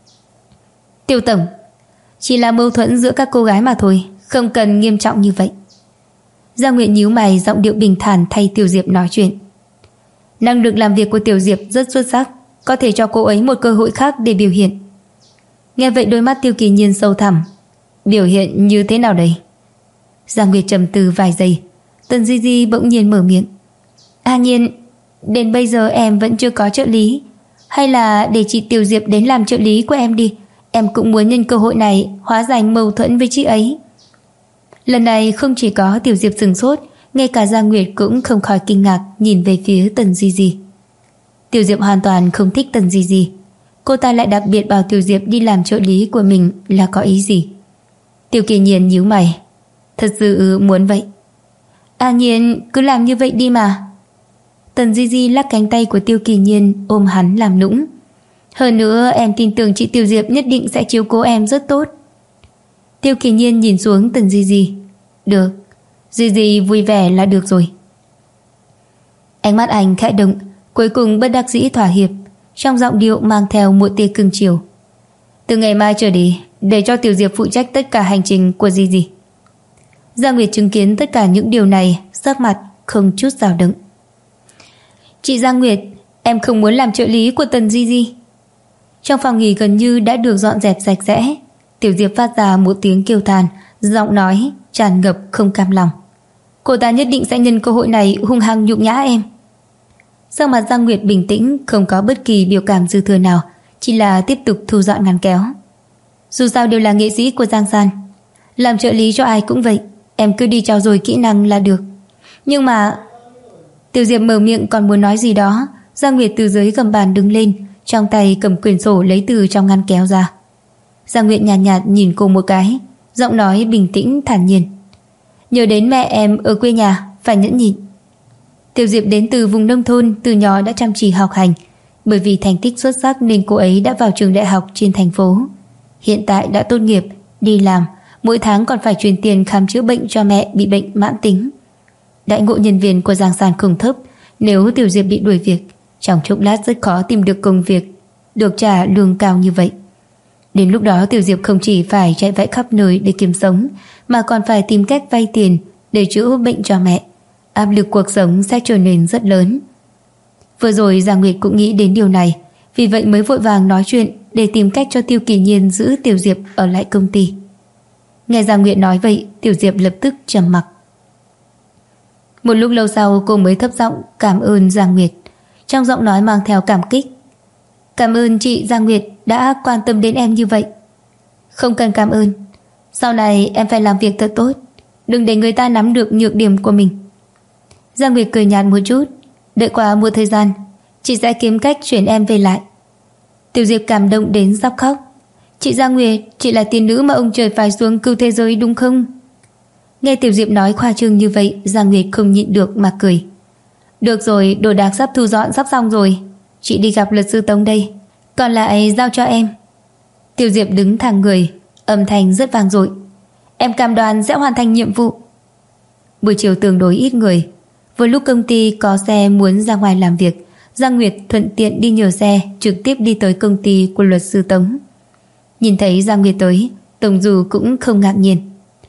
Tiêu tổng, chỉ là mâu thuẫn giữa các cô gái mà thôi, không cần nghiêm trọng như vậy. Giang Nguyệt nhíu mày, giọng điệu bình thản thay Tiểu Diệp nói chuyện. Năng lực làm việc của Tiểu Diệp rất xuất sắc, có thể cho cô ấy một cơ hội khác để biểu hiện. Nghe vậy đôi mắt Tiêu Kỳ Nhiên sâu thẳm. Biểu hiện như thế nào đây? Giang Nguyệt trầm tư vài giây, Tần Di Di bỗng nhiên mở miệng. Nhiên, đến bây giờ em vẫn chưa có trợ lý, hay là để chị Tiểu Diệp đến làm trợ lý của em đi, em cũng muốn nhân cơ hội này hóa giải mâu thuẫn với chị ấy. Lần này không chỉ có Tiểu Diệp sửng sốt, ngay cả Giang Nguyệt cũng không khỏi kinh ngạc nhìn về phía Tần Di Di. Tiểu Diệp hoàn toàn không thích Tần Di Di, cô ta lại đặc biệt bảo Tiểu Diệp đi làm trợ lý của mình là có ý gì? Tiêu Kỳ Nhiên nhíu mày. Thật sự muốn vậy? Nhiên, cứ làm như vậy đi mà. Tần Di Di lắc cánh tay của Tiêu Kỳ Nhiên, ôm hắn làm nũng. Hơn nữa em tin tưởng chị Tiểu Diệp nhất định sẽ chiếu cố em rất tốt. Tiêu Kỳ Nhiên nhìn xuống Tần Di Di. Được, Di Di vui vẻ là được rồi. Ánh mắt anh khẽ động, cuối cùng bất đắc dĩ thỏa hiệp. trong giọng điệu mang theo một tia cưng chiều. Từ ngày mai trở đi, để cho Tiểu Diệp phụ trách tất cả hành trình của Gigi. Giang Nguyệt chứng kiến tất cả những điều này, sắc mặt không chút dao động. Chị Giang Nguyệt, em không muốn làm trợ lý của Tần Gigi. Trong phòng nghỉ gần như đã được dọn dẹp sạch sẽ, Tiểu Diệp phát ra một tiếng kêu than, giọng nói tràn ngập không cam lòng. Cô ta nhất định sẽ nhân cơ hội này hung hăng nhục nhã em. Sắc mặt Giang Nguyệt bình tĩnh, không có bất kỳ biểu cảm dư thừa nào, chỉ là tiếp tục thu dọn ngăn kéo. Dù sao đều là nghệ sĩ của Giang San, làm trợ lý cho ai cũng vậy, em cứ đi trau dồi kỹ năng là được. Nhưng mà... Tiểu Diệp mở miệng còn muốn nói gì đó, Giang Nguyệt từ dưới gầm bàn đứng lên, trong tay cầm quyển sổ lấy từ trong ngăn kéo ra. Giang Nguyệt nhàn nhạt nhìn cô một cái, giọng nói bình tĩnh thản nhiên. Nhớ đến mẹ em ở quê nhà, phải nhẫn nhịn. Tiểu Diệp đến từ vùng nông thôn, từ nhỏ đã chăm chỉ học hành. Bởi vì thành tích xuất sắc nên cô ấy đã vào trường đại học trên thành phố. Hiện tại đã tốt nghiệp, đi làm, mỗi tháng còn phải truyền tiền khám chữa bệnh cho mẹ bị bệnh mãn tính. Đãi ngộ nhân viên của Giang San không thấp, nếu Tiểu Diệp bị đuổi việc, trong chốc lát rất khó tìm được công việc được trả lương cao như vậy. Đến lúc đó Tiểu Diệp không chỉ phải chạy vạy khắp nơi để kiếm sống, mà còn phải tìm cách vay tiền để chữa bệnh cho mẹ. Áp lực cuộc sống sẽ trở nên rất lớn. Vừa rồi Giang Nguyệt cũng nghĩ đến điều này, vì vậy mới vội vàng nói chuyện để tìm cách cho Tiêu Kỳ Nhiên giữ Tiểu Diệp ở lại công ty. Nghe Giang Nguyệt nói vậy, Tiểu Diệp lập tức trầm mặc. Một lúc lâu sau cô mới thấp giọng cảm ơn Giang Nguyệt, trong giọng nói mang theo cảm kích. Cảm ơn chị Giang Nguyệt đã quan tâm đến em như vậy. Không cần cảm ơn, sau này em phải làm việc thật tốt, đừng để người ta nắm được nhược điểm của mình. Giang Nguyệt cười nhạt một chút. Đợi qua một thời gian, chị sẽ kiếm cách chuyển em về lại. Tiểu Diệp cảm động đến sắp khóc. Chị Giang Nguyệt, chị là tiên nữ mà ông trời phải xuống cứu thế giới đúng không? Nghe Tiểu Diệp nói khoa trương như vậy, Giang Nguyệt không nhịn được mà cười. Được rồi, đồ đạc sắp thu dọn sắp xong rồi, chị đi gặp luật sư Tống đây, còn lại giao cho em. Tiểu Diệp đứng thẳng người, âm thanh rất vang dội. Em cam đoan sẽ hoàn thành nhiệm vụ. Buổi chiều tương đối ít người. Vừa lúc công ty có xe muốn ra ngoài làm việc, Giang Nguyệt thuận tiện đi nhờ xe trực tiếp đi tới công ty của luật sư Tống. Nhìn thấy Giang Nguyệt tới, Tống Du cũng không ngạc nhiên.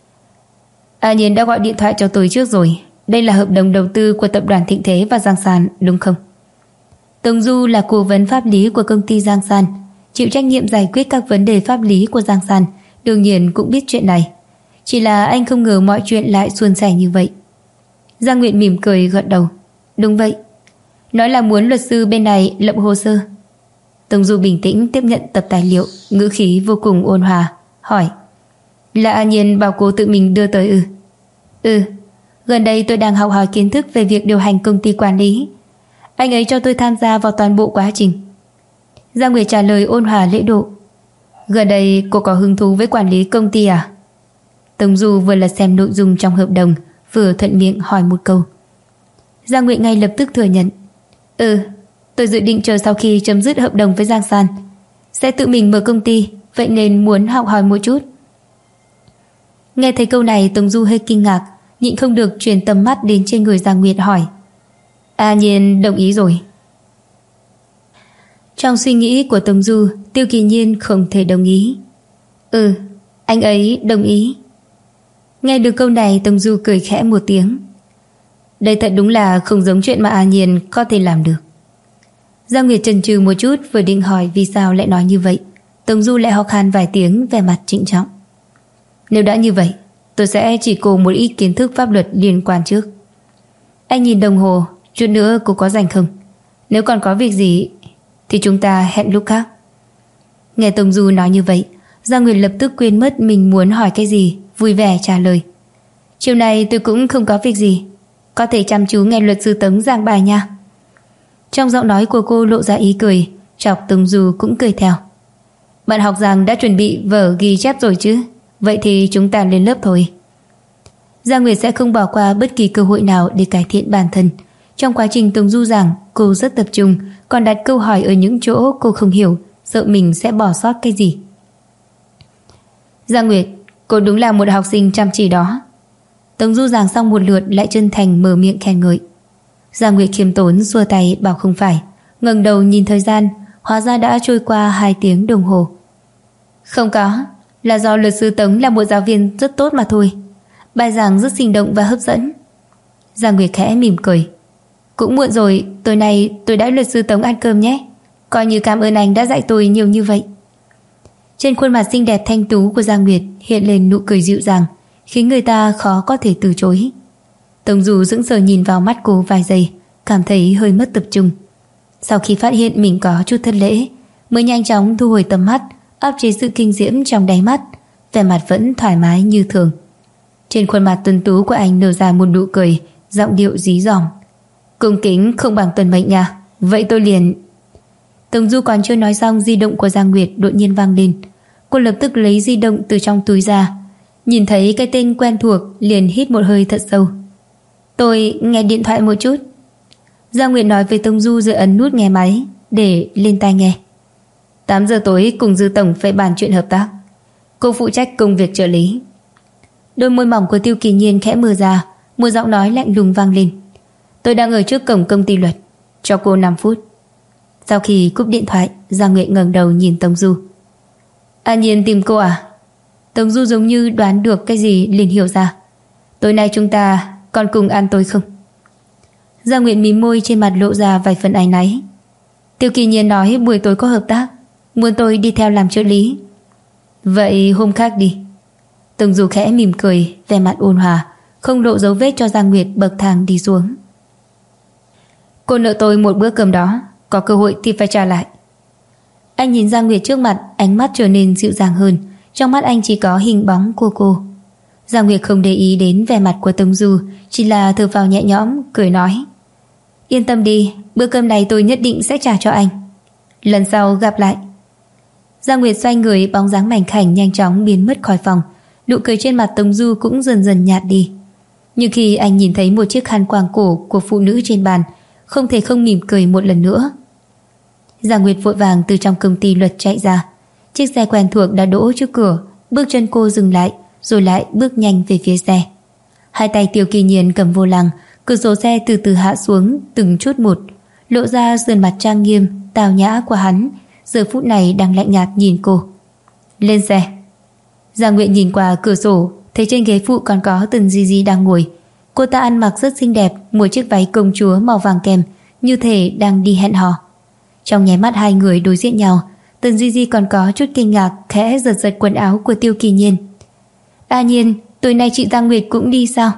Nhiên đã gọi điện thoại cho tôi trước rồi. Đây là hợp đồng đầu tư của tập đoàn Thịnh Thế và Giang San, đúng không? Tống Du là cố vấn pháp lý của công ty Giang San, chịu trách nhiệm giải quyết các vấn đề pháp lý của Giang San, đương nhiên cũng biết chuyện này. Chỉ là anh không ngờ mọi chuyện lại suôn sẻ như vậy. Giang Nguyệt mỉm cười gật đầu. Đúng vậy. Nói là muốn luật sư bên này lập hồ sơ. Tống Du bình tĩnh tiếp nhận tập tài liệu, ngữ khí vô cùng ôn hòa, hỏi. Là Nhiên bảo cô tự mình đưa tới ư? Ừ, gần đây tôi đang học hỏi kiến thức về việc điều hành công ty quản lý. Anh ấy cho tôi tham gia vào toàn bộ quá trình. Giang Nguyệt trả lời ôn hòa lễ độ. Gần đây cô có hứng thú với quản lý công ty à? Tống Du vừa lật xem nội dung trong hợp đồng, vừa thuận miệng hỏi một câu. Giang Nguyệt ngay lập tức thừa nhận. Ừ, tôi dự định chờ sau khi chấm dứt hợp đồng với Giang San sẽ tự mình mở công ty, vậy nên muốn học hỏi một chút. Nghe thấy câu này, Tống Du hơi kinh ngạc, nhịn không được chuyển tầm mắt đến trên người Giang Nguyệt hỏi. Nhiên đồng ý rồi. Trong suy nghĩ của Tống Du, Tiêu Kỳ Nhiên không thể đồng ý. Ừ, anh ấy đồng ý. Nghe được câu này, Tống Du cười khẽ một tiếng. Đây thật đúng là không giống chuyện mà Nhiên có thể làm được. Giang Nguyệt chần chừ một chút, vừa định hỏi vì sao lại nói như vậy, Tống Du lại ho khan vài tiếng, vẻ mặt trịnh trọng. Nếu đã như vậy, tôi sẽ chỉ cô một ít kiến thức pháp luật liên quan trước. Anh nhìn đồng hồ, chút nữa cô có rảnh không? Nếu còn có việc gì thì chúng ta hẹn lúc khác. Nghe Tống Du nói như vậy, Giang Nguyệt lập tức quên mất mình muốn hỏi cái gì, vui vẻ trả lời. Chiều nay tôi cũng không có việc gì, có thể chăm chú nghe luật sư Tống giảng bài nha. Trong giọng nói của cô lộ ra ý cười, chọc Tống Du cũng cười theo. Bạn học rằng đã chuẩn bị vở ghi chép rồi chứ? Vậy thì chúng ta lên lớp thôi. Giang Nguyệt sẽ không bỏ qua bất kỳ cơ hội nào để cải thiện bản thân. Trong quá trình Tống Du giảng, cô rất tập trung, còn đặt câu hỏi ở những chỗ cô không hiểu, sợ mình sẽ bỏ sót cái gì. Giang Nguyệt, cô đúng là một học sinh chăm chỉ đó. Tống Du giảng xong một lượt lại chân thành mở miệng khen ngợi. Giang Nguyệt khiêm tốn xua tay bảo không phải, ngẩng đầu nhìn thời gian, Hóa ra đã trôi qua 2 tiếng đồng hồ. Không có, là do luật sư Tống là một giáo viên rất tốt mà thôi. Bài giảng rất sinh động và hấp dẫn. Giang Nguyệt khẽ mỉm cười. Cũng muộn rồi, tối nay tôi đãi luật sư Tống ăn cơm nhé. Coi như cảm ơn anh đã dạy tôi nhiều như vậy. Trên khuôn mặt xinh đẹp thanh tú của Giang Nguyệt hiện lên nụ cười dịu dàng, khiến người ta khó có thể từ chối. Tống Du sững sờ nhìn vào mắt cô vài giây, cảm thấy hơi mất tập trung. Sau khi phát hiện mình có chút thất lễ, mới nhanh chóng thu hồi tầm mắt, áp chế sự kinh diễm trong đáy mắt, vẻ mặt vẫn thoải mái như thường. Trên khuôn mặt tuấn tú của anh nở ra một nụ cười, giọng điệu dí dỏm. Cung kính không bằng tuân mệnh nha, vậy tôi liền... Tống Du còn chưa nói xong, di động của Giang Nguyệt đột nhiên vang lên. Cô lập tức lấy di động từ trong túi ra, nhìn thấy cái tên quen thuộc liền hít một hơi thật sâu. Tôi nghe điện thoại một chút. Giang Nguyệt nói với Tống Du rồi ấn nút nghe máy để lên tai nghe. 8 giờ tối cùng Dư Tổng phải bàn chuyện hợp tác. Cô phụ trách công việc trợ lý. Đôi môi mỏng của Tiêu Kỳ Nhiên khẽ mở ra, một giọng nói lạnh lùng vang lên. Tôi đang ở trước cổng công ty luật, cho cô 5 phút. Sau khi cúp điện thoại, Giang Nguyệt ngẩng đầu nhìn Tống Du. An Nhiên tìm cô à? Tống Du giống như đoán được cái gì liền hiểu ra. Tối nay chúng ta còn cùng ăn tối không? Giang Nguyệt mím môi, trên mặt lộ ra vài phần áy náy. Tiêu Kỳ Nhiên nói buổi tối có hợp tác, muốn tôi đi theo làm trợ lý. Vậy hôm khác đi. Tống Du khẽ mỉm cười, vẻ mặt ôn hòa, không lộ dấu vết cho Giang Nguyệt bậc thang đi xuống. Cô nợ tôi một bữa cơm đó, có cơ hội thì phải trả lại. Anh nhìn Giang Nguyệt trước mặt, ánh mắt trở nên dịu dàng hơn, trong mắt anh chỉ có hình bóng của cô. Giang Nguyệt không để ý đến vẻ mặt của Tống Du, chỉ là thở phào nhẹ nhõm, cười nói. Yên tâm đi, bữa cơm này tôi nhất định sẽ trả cho anh. Lần sau gặp lại. Giang Nguyệt xoay người, bóng dáng mảnh khảnh nhanh chóng biến mất khỏi phòng. Nụ cười trên mặt Tống Du cũng dần dần nhạt đi. Nhưng khi anh nhìn thấy một chiếc khăn quàng cổ của phụ nữ trên bàn, không thể không mỉm cười một lần nữa. Giang Nguyệt vội vàng từ trong công ty luật chạy ra. Chiếc xe quen thuộc đã đỗ trước cửa, bước chân cô dừng lại, rồi lại bước nhanh về phía xe. Hai tay Tiêu Kỳ Nhiên cầm vô lăng, cửa sổ xe từ từ hạ xuống từng chút một, lộ ra sườn mặt trang nghiêm, tào nhã của hắn, giờ phút này đang lạnh nhạt nhìn cô. Lên xe. Giang Nguyệt nhìn qua cửa sổ, thấy trên ghế phụ còn có Tần Di Di đang ngồi. Cô ta ăn mặc rất xinh đẹp, một chiếc váy công chúa màu vàng kem, như thể đang đi hẹn hò. Trong nháy mắt hai người đối diện nhau, Tần Di Di còn có chút kinh ngạc, khẽ giật giật quần áo của Tiêu Kỳ Nhiên. A Nhiên, tối nay chị Giang Nguyệt cũng đi sao?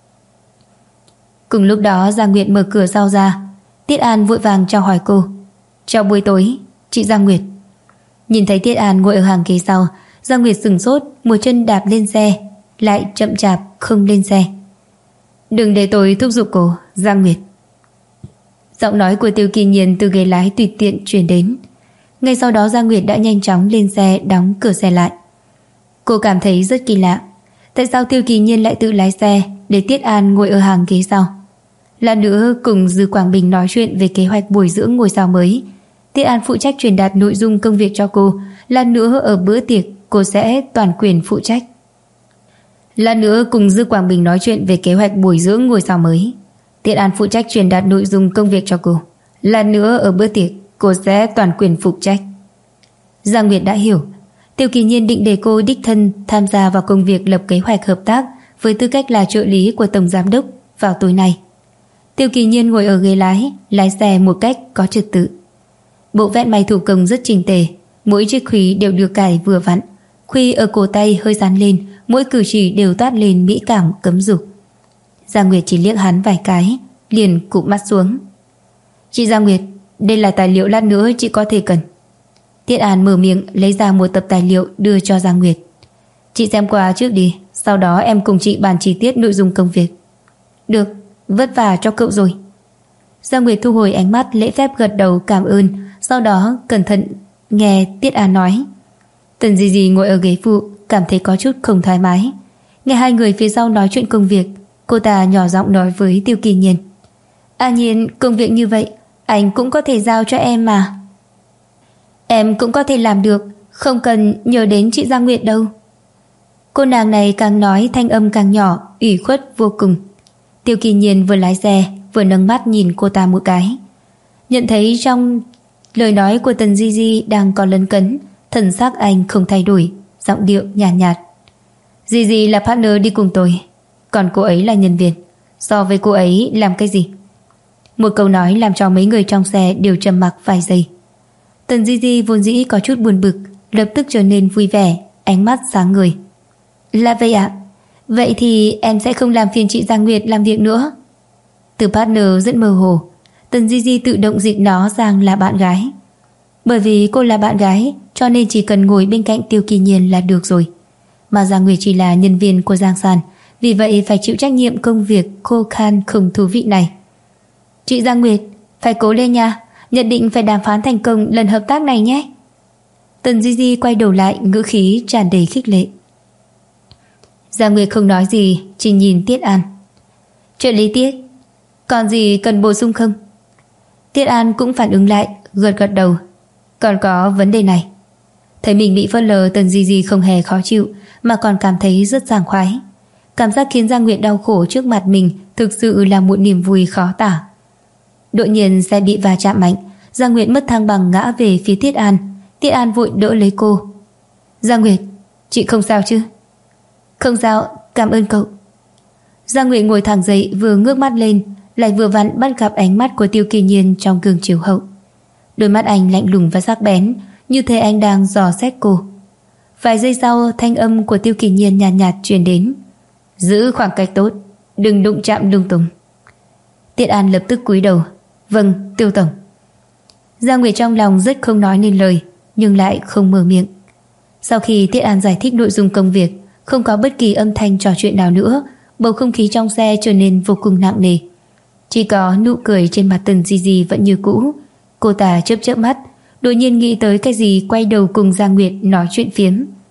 Cùng lúc đó Giang Nguyệt mở cửa sau ra. Tiết An vội vàng chào hỏi cô. Chào buổi tối, chị Giang Nguyệt. Nhìn thấy Tiết An ngồi ở hàng ghế sau, Giang Nguyệt sửng sốt, một chân đạp lên xe, lại chậm chạp không lên xe. Đừng để tôi thúc giục cô, Giang Nguyệt. Giọng nói của Tiêu Kỳ Nhiên từ ghế lái tùy tiện truyền đến. Ngay sau đó Giang Nguyệt đã nhanh chóng lên xe, đóng cửa xe lại. Cô cảm thấy rất kỳ lạ, tại sao Tiêu Kỳ Nhiên lại tự lái xe để Tiết An ngồi ở hàng ghế sau. Lát nữa cùng Dư Quảng Bình nói chuyện về kế hoạch bồi dưỡng ngôi sao mới. Tiết An phụ trách truyền đạt nội dung công việc cho cô. Lát nữa ở bữa tiệc cô sẽ toàn quyền phụ trách. Lát nữa cùng Dư Quảng Bình nói chuyện về kế hoạch bồi dưỡng ngôi sao mới. Tiết An phụ trách truyền đạt nội dung công việc cho cô. Lát nữa ở bữa tiệc cô sẽ toàn quyền phụ trách. Giang Nguyệt đã hiểu. Tiêu Kỳ Nhiên định để cô đích thân tham gia vào công việc lập kế hoạch hợp tác với tư cách là trợ lý của Tổng Giám đốc vào tối nay. Tiêu Kỳ Nhiên ngồi ở ghế lái xe một cách có trật tự. Bộ vét may thủ công rất chỉnh tề, mỗi chiếc khuy đều được cài vừa vặn. Khuy ở cổ tay hơi dán lên, mỗi cử chỉ đều toát lên mỹ cảm cấm dục. Giang Nguyệt chỉ liếc hắn vài cái, liền cụp mắt xuống. Chị Giang Nguyệt, đây là tài liệu lát nữa chị có thể cần. Tiết An mở miệng lấy ra một tập tài liệu đưa cho Giang Nguyệt. Chị xem qua trước đi, sau đó em cùng chị bàn chi tiết nội dung công việc. Được, vất vả cho cậu rồi. Giang Nguyệt thu hồi ánh mắt, lễ phép gật đầu cảm ơn, sau đó cẩn thận nghe Tiết An nói. Tần Di Di ngồi ở ghế phụ, cảm thấy có chút không thoải mái. Nghe hai người phía sau nói chuyện công việc, cô ta nhỏ giọng nói với Tiêu Kỳ Nhiên. A Nhiên, công việc như vậy anh cũng có thể giao cho em mà. Em cũng có thể làm được, không cần nhờ đến chị Giang Nguyệt đâu. Cô nàng này càng nói thanh âm càng nhỏ, ủy khuất vô cùng. Tiêu Kỳ Nhiên vừa lái xe vừa nâng mắt nhìn cô ta một cái. Nhận thấy trong Lời nói của Tần Di Di đang còn lấn cấn, thần sắc anh không thay đổi, giọng điệu nhàn nhạt. Di Di là partner đi cùng tôi, còn cô ấy là nhân viên. So với cô ấy làm cái gì? Một câu nói làm cho mấy người trong xe đều trầm mặc vài giây. Tần Di Di vốn dĩ có chút buồn bực, lập tức trở nên vui vẻ, ánh mắt sáng ngời. Là vậy ạ? Vậy thì em sẽ không làm phiền chị Giang Nguyệt làm việc nữa. Từ partner rất mơ hồ, Tần Di Di tự động dịch nó sang là bạn gái. Bởi vì cô là bạn gái cho nên chỉ cần ngồi bên cạnh Tiêu Kỳ Nhiên là được rồi. Mà Giang Nguyệt chỉ là nhân viên của Giang San, vì vậy phải chịu trách nhiệm công việc khô khan không thú vị này. Chị Giang Nguyệt, phải cố lên nha, nhất định phải đàm phán thành công lần hợp tác này nhé. Tần Di Di quay đầu lại, ngữ khí tràn đầy khích lệ. Giang Nguyệt không nói gì, chỉ nhìn Tiết An. Trợ lý Tiết, còn gì cần bổ sung không? Tiết An cũng phản ứng lại, gật gật đầu. Còn có vấn đề này. Thấy mình bị phớt lờ, Tần Di Di không hề khó chịu, mà còn cảm thấy rất sảng khoái. Cảm giác khiến Giang Nguyệt đau khổ trước mặt mình thực sự là một niềm vui khó tả. Đột nhiên xe bị va chạm mạnh, Giang Nguyệt mất thăng bằng ngã về phía Tiết An. Tiết An vội đỡ lấy cô. Giang Nguyệt, chị không sao chứ? Không sao, cảm ơn cậu. Giang Nguyệt ngồi thẳng dậy, vừa ngước mắt lên, lại vừa vặn bắt gặp ánh mắt của Tiêu Kỳ Nhiên trong gương chiếu hậu. Đôi mắt anh lạnh lùng và sắc bén, như thể anh đang dò xét cô. Vài giây sau, thanh âm của Tiêu Kỳ Nhiên nhàn nhạt truyền đến. Giữ khoảng cách tốt, đừng đụng chạm lung tung. Tiết An lập tức cúi đầu. Vâng, Tiêu tổng. Giang Nguyệt trong lòng rất không nói nên lời, nhưng lại không mở miệng. Sau khi Tiết An giải thích nội dung công việc, không có bất kỳ âm thanh trò chuyện nào nữa, bầu không khí trong xe trở nên vô cùng nặng nề. Chỉ có nụ cười trên mặt Tần Di Di vẫn như cũ. Cô ta chớp chớp mắt, đột nhiên nghĩ tới cái gì, quay đầu cùng Giang Nguyệt nói chuyện phiếm.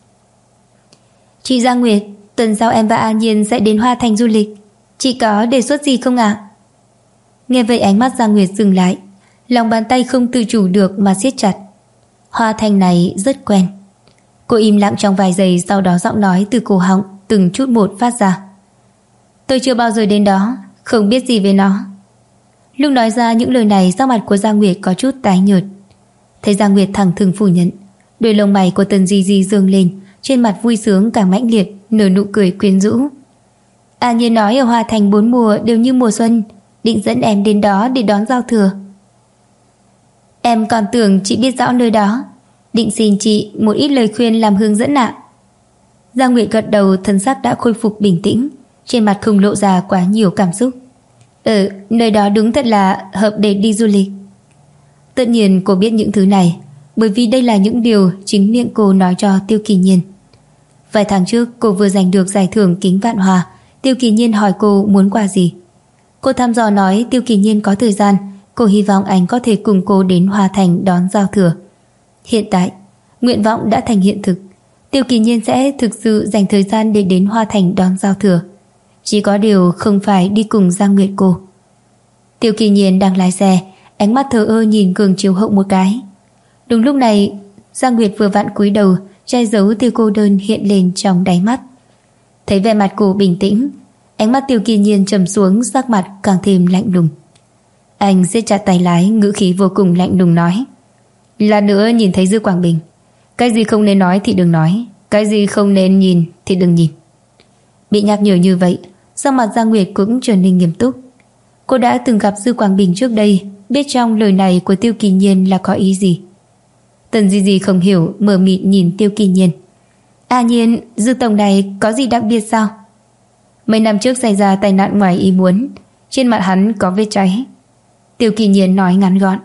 Chị Giang Nguyệt, tuần sau em và An Nhiên sẽ đến Hoa Thành du lịch. Chị có đề xuất gì không ạ? Nghe vậy ánh mắt Giang Nguyệt dừng lại, lòng bàn tay không tự chủ được mà siết chặt. Hoa Thành này rất quen. Cô im lặng trong vài giây, sau đó giọng nói từ cổ họng từng chút một phát ra. Tôi chưa bao giờ đến đó, không biết gì về nó. Lúc nói ra những lời này, sắc mặt của Giang Nguyệt có chút tái nhợt. Thấy Giang Nguyệt thẳng thừng phủ nhận, đôi lông mày của Tần Di Di dương lên, trên mặt vui sướng càng mãnh liệt, nở nụ cười quyến rũ. An Nhiên nói ở Hoa Thành 4 mùa đều như mùa xuân, định dẫn em đến đó để đón giao thừa. Em còn tưởng chị biết rõ nơi đó, định xin chị một ít lời khuyên làm hướng dẫn ạ. Giang Nguyệt gật đầu, thân sắc đã khôi phục bình tĩnh, trên mặt không lộ ra quá nhiều cảm xúc. Nơi đó đúng thật là hợp để đi du lịch. Tất nhiên cô biết những thứ này, bởi vì đây là những điều chính miệng cô nói cho Tiêu Kỳ Nhiên. Vài tháng trước cô vừa giành được giải thưởng Kính Vạn Hòa. Tiêu Kỳ Nhiên hỏi cô muốn quà gì. Cô thăm dò nói Tiêu Kỳ Nhiên có thời gian, cô hy vọng anh có thể cùng cô đến Hoa Thành đón giao thừa. Hiện tại nguyện vọng đã thành hiện thực, Tiêu Kỳ Nhiên sẽ thực sự dành thời gian để đến Hoa Thành đón giao thừa. Chỉ có điều không phải đi cùng Giang Nguyệt cô. Tiêu Kỳ Nhiên đang lái xe, ánh mắt thờ ơ nhìn gương chiếu hậu một cái. Đúng lúc này Giang Nguyệt vừa vặn cúi đầu, che giấu tia cô đơn hiện lên trong đáy mắt. Thấy vẻ mặt cô bình tĩnh, ánh mắt Tiêu Kỳ Nhiên trầm xuống, sắc mặt càng thêm lạnh lùng. Anh siết chặt tay lái, ngữ khí vô cùng lạnh lùng nói. Là nữa nhìn thấy Dư Quảng Bình, cái gì không nên nói thì đừng nói, cái gì không nên nhìn thì đừng nhìn. Bị nhắc nhở như vậy, sắc mặt Giang Nguyệt cũng trở nên nghiêm túc. Cô đã từng gặp Dư Quảng Bình trước đây, biết trong lời này của Tiêu Kỳ Nhiên là có ý gì. Tần Di Di không hiểu, mờ mịt nhìn Tiêu Kỳ Nhiên. Nhiên, Dư tổng này có gì đặc biệt sao? Mấy năm trước xảy ra tai nạn ngoài ý muốn, trên mặt hắn có vết cháy. Tiêu Kỳ Nhiên nói ngắn gọn.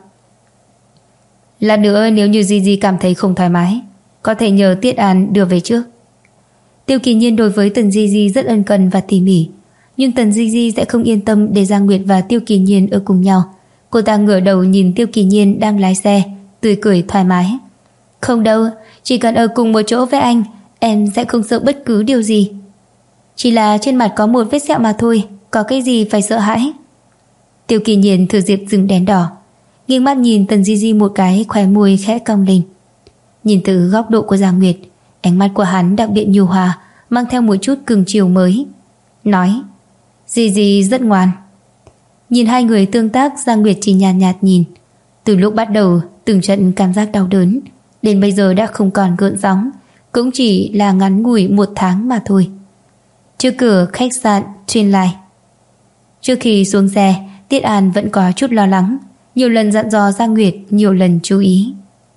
Lát nữa nếu như Di Di cảm thấy không thoải mái, có thể nhờ Tiết An đưa về trước. Tiêu Kỳ Nhiên đối với Tần Di Di rất ân cần và tỉ mỉ, nhưng Tần Di Di sẽ không yên tâm để Giang Nguyệt và Tiêu Kỳ Nhiên ở cùng nhau. Cô ta ngửa đầu nhìn Tiêu Kỳ Nhiên đang lái xe, tươi cười thoải mái. Không đâu, chỉ cần ở cùng một chỗ với anh, em sẽ không sợ bất cứ điều gì. Chỉ là trên mặt có một vết sẹo mà thôi, có cái gì phải sợ hãi. Tiêu Kỳ Nhiên thừa dịp dừng đèn đỏ, nghiêng mắt nhìn Tần Di Di một cái, khóe môi khẽ cong lên. Nhìn từ góc độ của Giang Nguyệt, ánh mắt của hắn đặc biệt nhu hòa, mang theo một chút cưng chiều mới. Nói, Di Di rất ngoan. Nhìn hai người tương tác, Giang Nguyệt chỉ nhàn nhạt nhìn. Từ lúc bắt đầu từng trận cảm giác đau đớn, đến bây giờ đã không còn gợn sóng, cũng chỉ là ngắn ngủi 1 tháng mà thôi. Trước cửa khách sạn truyền lại. Trước khi xuống xe, Tiết An vẫn có chút lo lắng, nhiều lần dặn dò Giang Nguyệt, nhiều lần chú ý.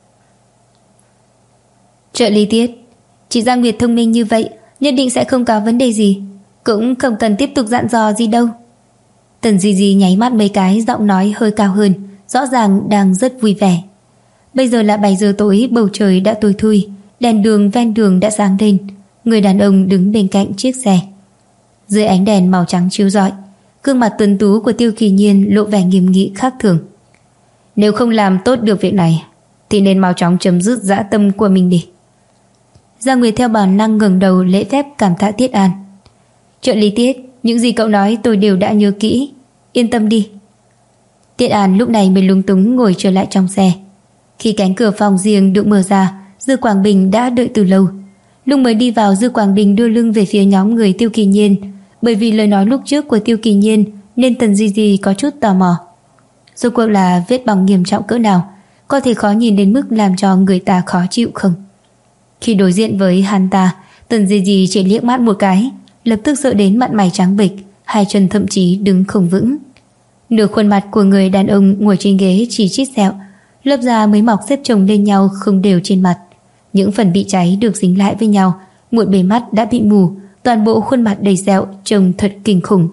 Trợ lý Tiết, chị Giang Nguyệt thông minh như vậy, nhất định sẽ không có vấn đề gì, cũng không cần tiếp tục dặn dò gì đâu. Tần Di Di nháy mắt mấy cái, giọng nói hơi cao hơn, rõ ràng đang rất vui vẻ. Bây giờ là 7 giờ tối, bầu trời đã tối thui, đèn đường ven đường đã sáng lên. Người đàn ông đứng bên cạnh chiếc xe. Dưới ánh đèn màu trắng chiếu rọi, gương mặt tuấn tú của Tiêu Kỳ Nhiên lộ vẻ nghiêm nghị khác thường. Nếu không làm tốt được việc này thì nên mau chóng chấm dứt dã tâm của mình đi. Giang Nguyệt theo bản năng ngẩng đầu lễ phép cảm tạ Tiết An. Trợ lý Tiết, những gì cậu nói tôi đều đã nhớ kỹ, yên tâm đi. Tiết An lúc này mới lúng túng ngồi trở lại trong xe. Khi cánh cửa phòng riêng được mở ra, Dư Quảng Bình đã đợi từ lâu. Lúc mới đi vào, Dư Quảng Bình đưa lưng về phía nhóm người Tiêu Kỳ Nhiên. Bởi vì lời nói lúc trước của Tiêu Kỳ Nhiên nên Tần Di Di có chút tò mò. Rốt cuộc là vết bỏng nghiêm trọng cỡ nào, có thể khó nhìn đến mức làm cho người ta khó chịu không? Khi đối diện với hắn ta, Tần Di Di chỉ liếc mắt một cái, lập tức sợ đến mặt mày trắng bệch, hai chân thậm chí đứng không vững. Nửa khuôn mặt của người đàn ông ngồi trên ghế chỉ chít sẹo, lớp da mới mọc xếp chồng lên nhau không đều trên mặt. Những phần bị cháy được dính lại với nhau, một bề mắt đã bị mù, toàn bộ khuôn mặt đầy sẹo trông thật kinh khủng.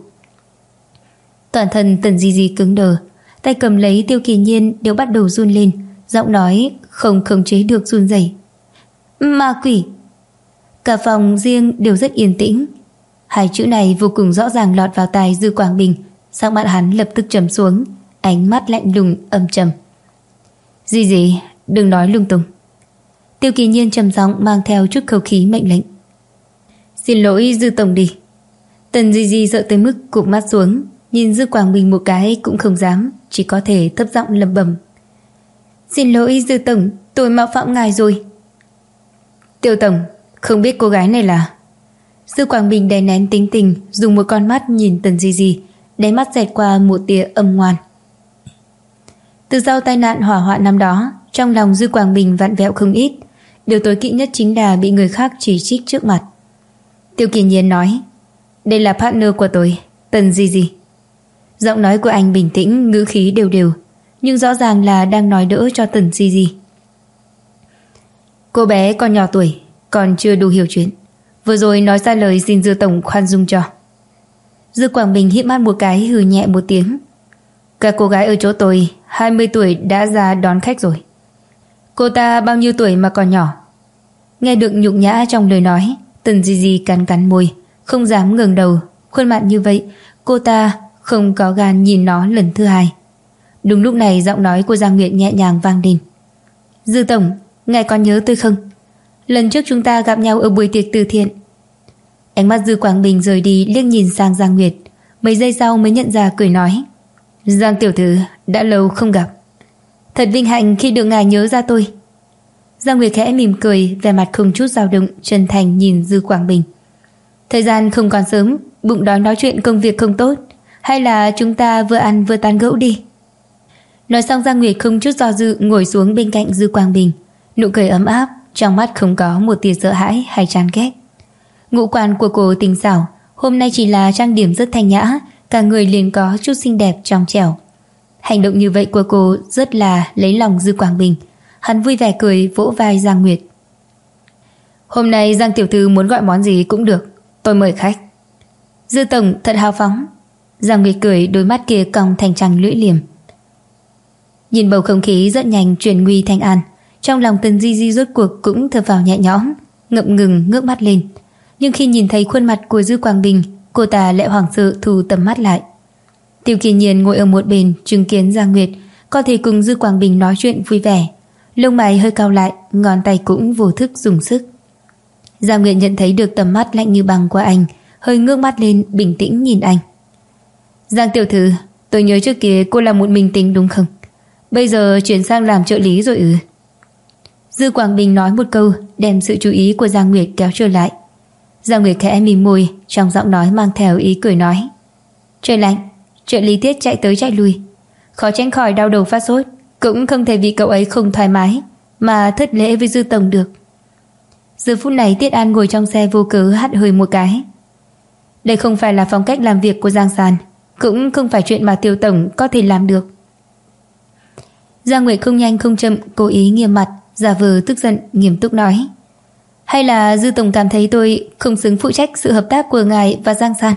Toàn thân Tần Di Di cứng đờ, tay cầm lấy Tiêu Kỳ Nhiên đều bắt đầu run lên, giọng nói không khống chế được run rẩy. Ma quỷ! Cả phòng riêng đều rất yên tĩnh. Hai chữ này vô cùng rõ ràng lọt vào tai Dư Quảng Bình, sắc mặt hắn lập tức trầm xuống, ánh mắt lạnh lùng âm trầm. Di Di, đừng nói lung tung. Tiêu Kỳ Nhiên trầm giọng mang theo chút khẩu khí mệnh lệnh. Xin lỗi Dư tổng đi. Tần Di Di sợ tới mức cụp mắt xuống, nhìn Dư Quảng Bình một cái cũng không dám, chỉ có thể thấp giọng lẩm bẩm. Xin lỗi Dư tổng, tôi mạo phạm ngài rồi. Tiêu tổng, không biết cô gái này là... Dư Quảng Bình đè nén tính tình, dùng một con mắt nhìn Tần Di Di, đáy mắt xẹt qua một tia âm ngoan. Từ sau tai nạn hỏa hoạn năm đó, trong lòng Dư Quảng Bình vặn vẹo không ít. Điều tối kỵ nhất chính là bị người khác chỉ trích trước mặt. Tiêu Kỳ Nhiên nói, đây là partner của tôi, Tần Di Di. Giọng nói của anh bình tĩnh, ngữ khí đều đều, nhưng rõ ràng là đang nói đỡ cho Tần Di Di. Cô bé còn nhỏ tuổi, còn chưa đủ hiểu chuyện, vừa rồi nói ra lời xin Dư tổng khoan dung cho. Dư Quảng Bình híp mắt một cái, hừ nhẹ một tiếng. Các cô gái ở chỗ tôi 20 tuổi đã ra đón khách rồi. Cô ta bao nhiêu tuổi mà còn nhỏ? Nghe được nhục nhã trong lời nói, Tần Di Di cắn cắn môi, không dám ngẩng đầu. Khuôn mặt như vậy, cô ta không có gan nhìn nó lần thứ hai. Đúng lúc này, giọng nói của Giang Nguyệt nhẹ nhàng vang lên. Dư tổng, ngài còn nhớ tôi không? Lần trước chúng ta gặp nhau ở buổi tiệc từ thiện. Ánh mắt Dư Quảng Bình rời đi, liếc nhìn sang Giang Nguyệt, mấy giây sau mới nhận ra, cười nói. Giang tiểu thư, đã lâu không gặp. Thật vinh hạnh khi được ngài nhớ ra tôi. Giang Nguyệt khẽ mỉm cười, vẻ mặt không chút dao động, chân thành nhìn Dư Quảng Bình. Thời gian không còn sớm, bụng đói nói chuyện công việc không tốt, hay là chúng ta vừa ăn vừa tán gẫu đi. Nói xong, Giang Nguyệt không chút do dự ngồi xuống bên cạnh Dư Quảng Bình, nụ cười ấm áp, trong mắt không có một tia sợ hãi hay chán ghét. Ngũ quan của cô tinh xảo, hôm nay chỉ là trang điểm rất thanh nhã, cả người liền có chút xinh đẹp trong trẻo. Hành động như vậy của cô rất là lấy lòng Dư Quảng Bình. Hắn vui vẻ cười, vỗ vai Giang Nguyệt. Hôm nay Giang tiểu thư muốn gọi món gì cũng được, tôi mời khách. Dư tổng thật hào phóng. Giang Nguyệt cười, đôi mắt kia cong thành trăng lưỡi liềm. Nhìn bầu không khí rất nhanh chuyển nguy thành an, trong lòng Tần Di Di rốt cuộc cũng thở phào nhẹ nhõm, ngậm ngừng ngước mắt lên. Nhưng khi nhìn thấy khuôn mặt của Dư Quảng Bình, cô ta lại hoảng sợ thu tầm mắt lại. Tiêu Kỳ Nhiên ngồi ở một bên, chứng kiến Giang Nguyệt có thể cùng Dư Quảng Bình nói chuyện vui vẻ, lông mày hơi cau lại, ngón tay cũng vô thức dùng sức. Giang Nguyệt nhận thấy được tầm mắt lạnh như băng của anh, hơi ngước mắt lên, bình tĩnh nhìn anh. Giang tiểu thư, tôi nhớ trước kia cô là một minh tinh đúng không? Bây giờ chuyển sang làm trợ lý rồi ư? Dư Quảng Bình nói một câu, đem sự chú ý của Giang Nguyệt kéo trở lại. Giang Nguyệt khẽ mỉm môi, trong giọng nói mang theo ý cười nói. Trời lạnh, trợ lý Tiết chạy tới chạy lui, khó tránh khỏi đau đầu phát sốt. cũng không thể vì cậu ấy không thoải mái mà thất lễ với Dư tổng được. Giờ phút này Tiết An ngồi trong xe vô cớ hắt hơi một cái. Đây không phải là phong cách làm việc của Giang Sàn, cũng không phải chuyện mà Tiêu tổng có thể làm được. Giang Nguyệt không nhanh không chậm cố ý nghiêm mặt, giả vờ tức giận nghiêm túc nói: hay là Dư tổng cảm thấy tôi không xứng phụ trách sự hợp tác của ngài và Giang Sàn?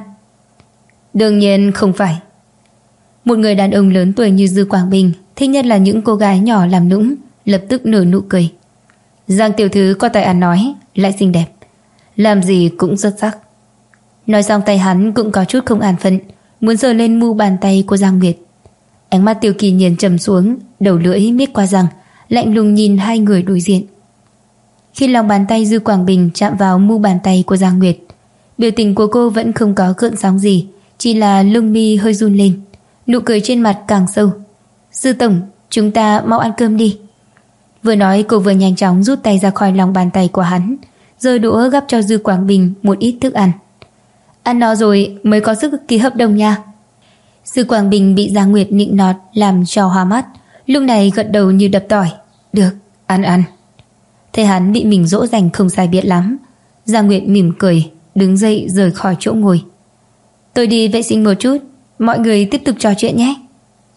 Đương nhiên không phải. Một người đàn ông lớn tuổi như Dư Quảng Bình thích nhất là những cô gái nhỏ làm nũng, lập tức nở nụ cười. Giang tiểu thư có tài ăn nói, lại xinh đẹp, làm gì cũng xuất sắc. Nói xong tay hắn cũng có chút không an phận, muốn giơ lên mu bàn tay của Giang Nguyệt. Ánh mắt Tiêu Kỳ Nhiên trầm xuống, đầu lưỡi miết qua răng, lạnh lùng nhìn hai người đối diện. Khi lòng bàn tay Dư Quảng Bình chạm vào mu bàn tay của Giang Nguyệt, biểu tình của cô vẫn không có gợn sóng gì, chỉ là lông mi hơi run lên, nụ cười trên mặt càng sâu. Dư tổng, chúng ta mau ăn cơm đi. Vừa nói cô vừa nhanh chóng rút tay ra khỏi lòng bàn tay của hắn, giơ đũa gắp cho Dư Quảng Bình một ít thức ăn. Ăn no rồi mới có sức ký hợp đồng nha. Dư Quảng Bình bị Giang Nguyệt nịnh nọt làm cho hoa mắt, lúc này gật đầu như đập tỏi. Được, ăn. Thấy hắn bị mình dỗ dành không sai biệt lắm, Giang Nguyệt mỉm cười, đứng dậy rời khỏi chỗ ngồi. Tôi đi vệ sinh một chút, mọi người tiếp tục trò chuyện nhé.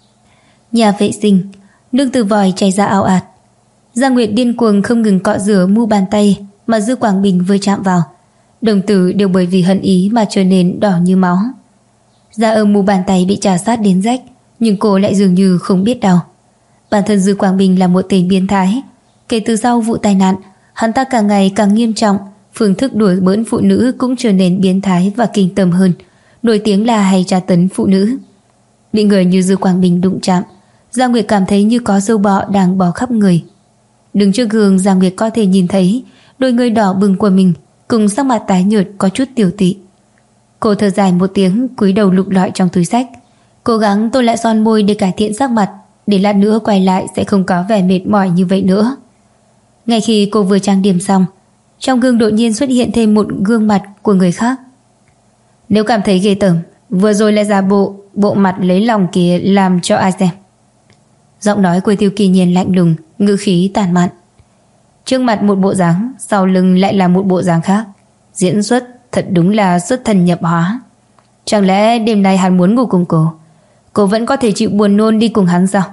Nhà vệ sinh, nước từ vòi chảy ra ào ạt. Giang Nguyệt điên cuồng không ngừng cọ rửa mu bàn tay mà Dư Quảng Bình vừa chạm vào, đồng tử đều bởi vì hận ý mà trở nên đỏ như máu. Da ở mu bàn tay bị chà sát đến rách, nhưng cô lại dường như không biết đau. Bản thân Dư Quảng Bình là một tên biến thái. Kể từ sau vụ tai nạn, hắn ta càng ngày càng nghiêm trọng, phương thức đuổi bỡn phụ nữ cũng trở nên biến thái và kinh tởm hơn, nổi tiếng là hay tra tấn phụ nữ. Bị người như Dư Quảng Bình đụng chạm, Giang Nguyệt cảm thấy như có sâu bọ đang bò khắp người. Đứng trước gương, Giang Nguyệt có thể nhìn thấy đôi người đỏ bừng của mình cùng sắc mặt tái nhợt có chút tiểu tụy. Cô thở dài một tiếng, cúi đầu lục lọi trong túi xách, cố gắng tô lại son môi để cải thiện sắc mặt, để lát nữa quay lại sẽ không có vẻ mệt mỏi như vậy nữa. Ngay khi cô vừa trang điểm xong, trong gương đột nhiên xuất hiện thêm một gương mặt của người khác. Nếu cảm thấy ghê tởm, vừa rồi lại giả bộ mặt lấy lòng kia làm cho ai xem. Giọng nói của Tiêu Kỳ Nhiên lạnh lùng, ngữ khí tàn mạn. Trước mặt một bộ dáng, sau lưng lại là một bộ dáng khác. Diễn xuất thật đúng là xuất thần nhập hóa. Chẳng lẽ đêm nay hắn muốn ngủ cùng cô vẫn có thể chịu buồn nôn đi cùng hắn sao?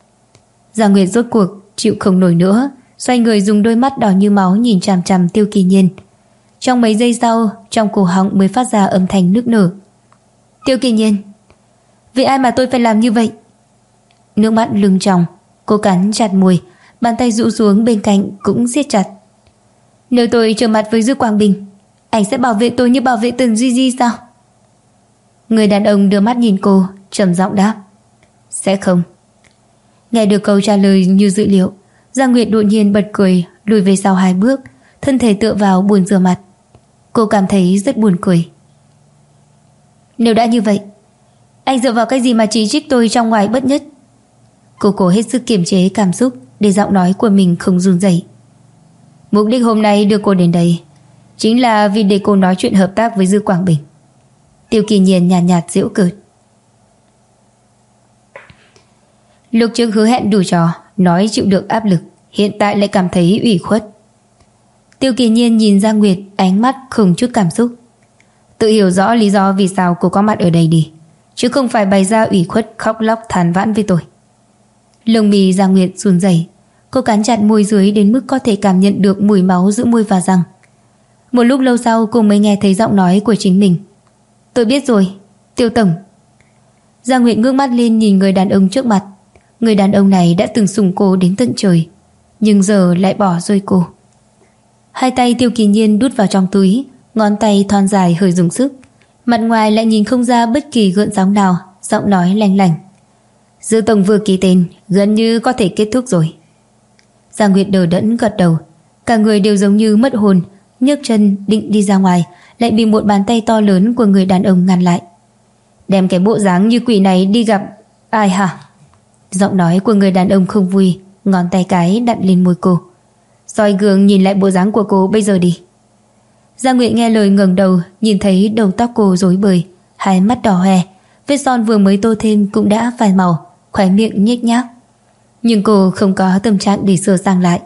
Giang Nguyệt rốt cuộc chịu không nổi nữa, xoay người dùng đôi mắt đỏ như máu nhìn chằm chằm Tiêu Kỳ Nhiên. Trong mấy giây sau, trong cổ họng mới phát ra âm thanh nức nở. Tiêu Kỳ Nhiên, vì ai mà tôi phải làm như vậy? Nước mắt lưng tròng, cô cắn chặt môi, bàn tay rũ xuống bên cạnh cũng siết chặt. Nếu tôi trở mặt với Dư Quảng Bình, anh sẽ bảo vệ tôi như bảo vệ Tần Duy Di sao? Người đàn ông đưa mắt nhìn cô, trầm giọng đáp. Sẽ không. Nghe được câu trả lời như dự liệu, Giang Nguyệt đột nhiên bật cười, lùi về sau 2 bước, thân thể tựa vào bồn rửa mặt. Cô cảm thấy rất buồn cười. Nếu đã như vậy, anh dựa vào cái gì mà chỉ trích tôi trong ngoài bất nhất? Cô cố hết sức kiềm chế cảm xúc để giọng nói của mình không run rẩy. Mục đích hôm nay đưa cô đến đây chính là vì để cô nói chuyện hợp tác với Dư Quảng Bình. Tiêu Kỳ Nhiên nhàn nhạt giễu cợt. Lúc trước hứa hẹn đủ trò, nói chịu được áp lực, hiện tại lại cảm thấy ủy khuất. Tiêu Kỳ Nhiên nhìn Giang Nguyệt, ánh mắt không chút cảm xúc. Tự hiểu rõ lý do vì sao cô có mặt ở đây đi, chứ không phải bày ra ủy khuất khóc lóc than vãn với tôi. Lông mi Giang Nguyệt run rẩy, cô cắn chặt môi dưới đến mức có thể cảm nhận được mùi máu giữa môi và răng. Một lúc lâu sau cô mới nghe thấy giọng nói của chính mình. Tôi biết rồi, Tiêu tổng. Giang Nguyệt ngước mắt lên nhìn người đàn ông trước mặt. Người đàn ông này đã từng sủng cô đến tận trời, nhưng giờ lại bỏ rơi cô. Hai tay Tiêu Kỳ Nhiên đút vào trong túi, ngón tay thon dài hơi dùng sức, mặt ngoài lại nhìn không ra bất kỳ gợn sóng nào, giọng nói lanh lảnh. Dư tổng vừa ký tên, gần như có thể kết thúc rồi. Giang Nguyệt đờ đẫn gật đầu, cả người đều giống như mất hồn, nhấc chân định đi ra ngoài, lại bị một bàn tay to lớn của người đàn ông ngăn lại. Đem cái bộ dáng như quỷ này đi gặp ai hả? Giọng nói của người đàn ông không vui, ngón tay cái đặt lên môi cô. Soi gương nhìn lại bộ dáng của cô bây giờ đi. Giang Nguyệt nghe lời ngẩng đầu, nhìn thấy đầu tóc cô rối bời, hai mắt đỏ hoe, vết son vừa mới tô thêm cũng đã phai màu, khóe miệng nhếch nhác. nhưng cô không có tâm trạng để sửa sang lại.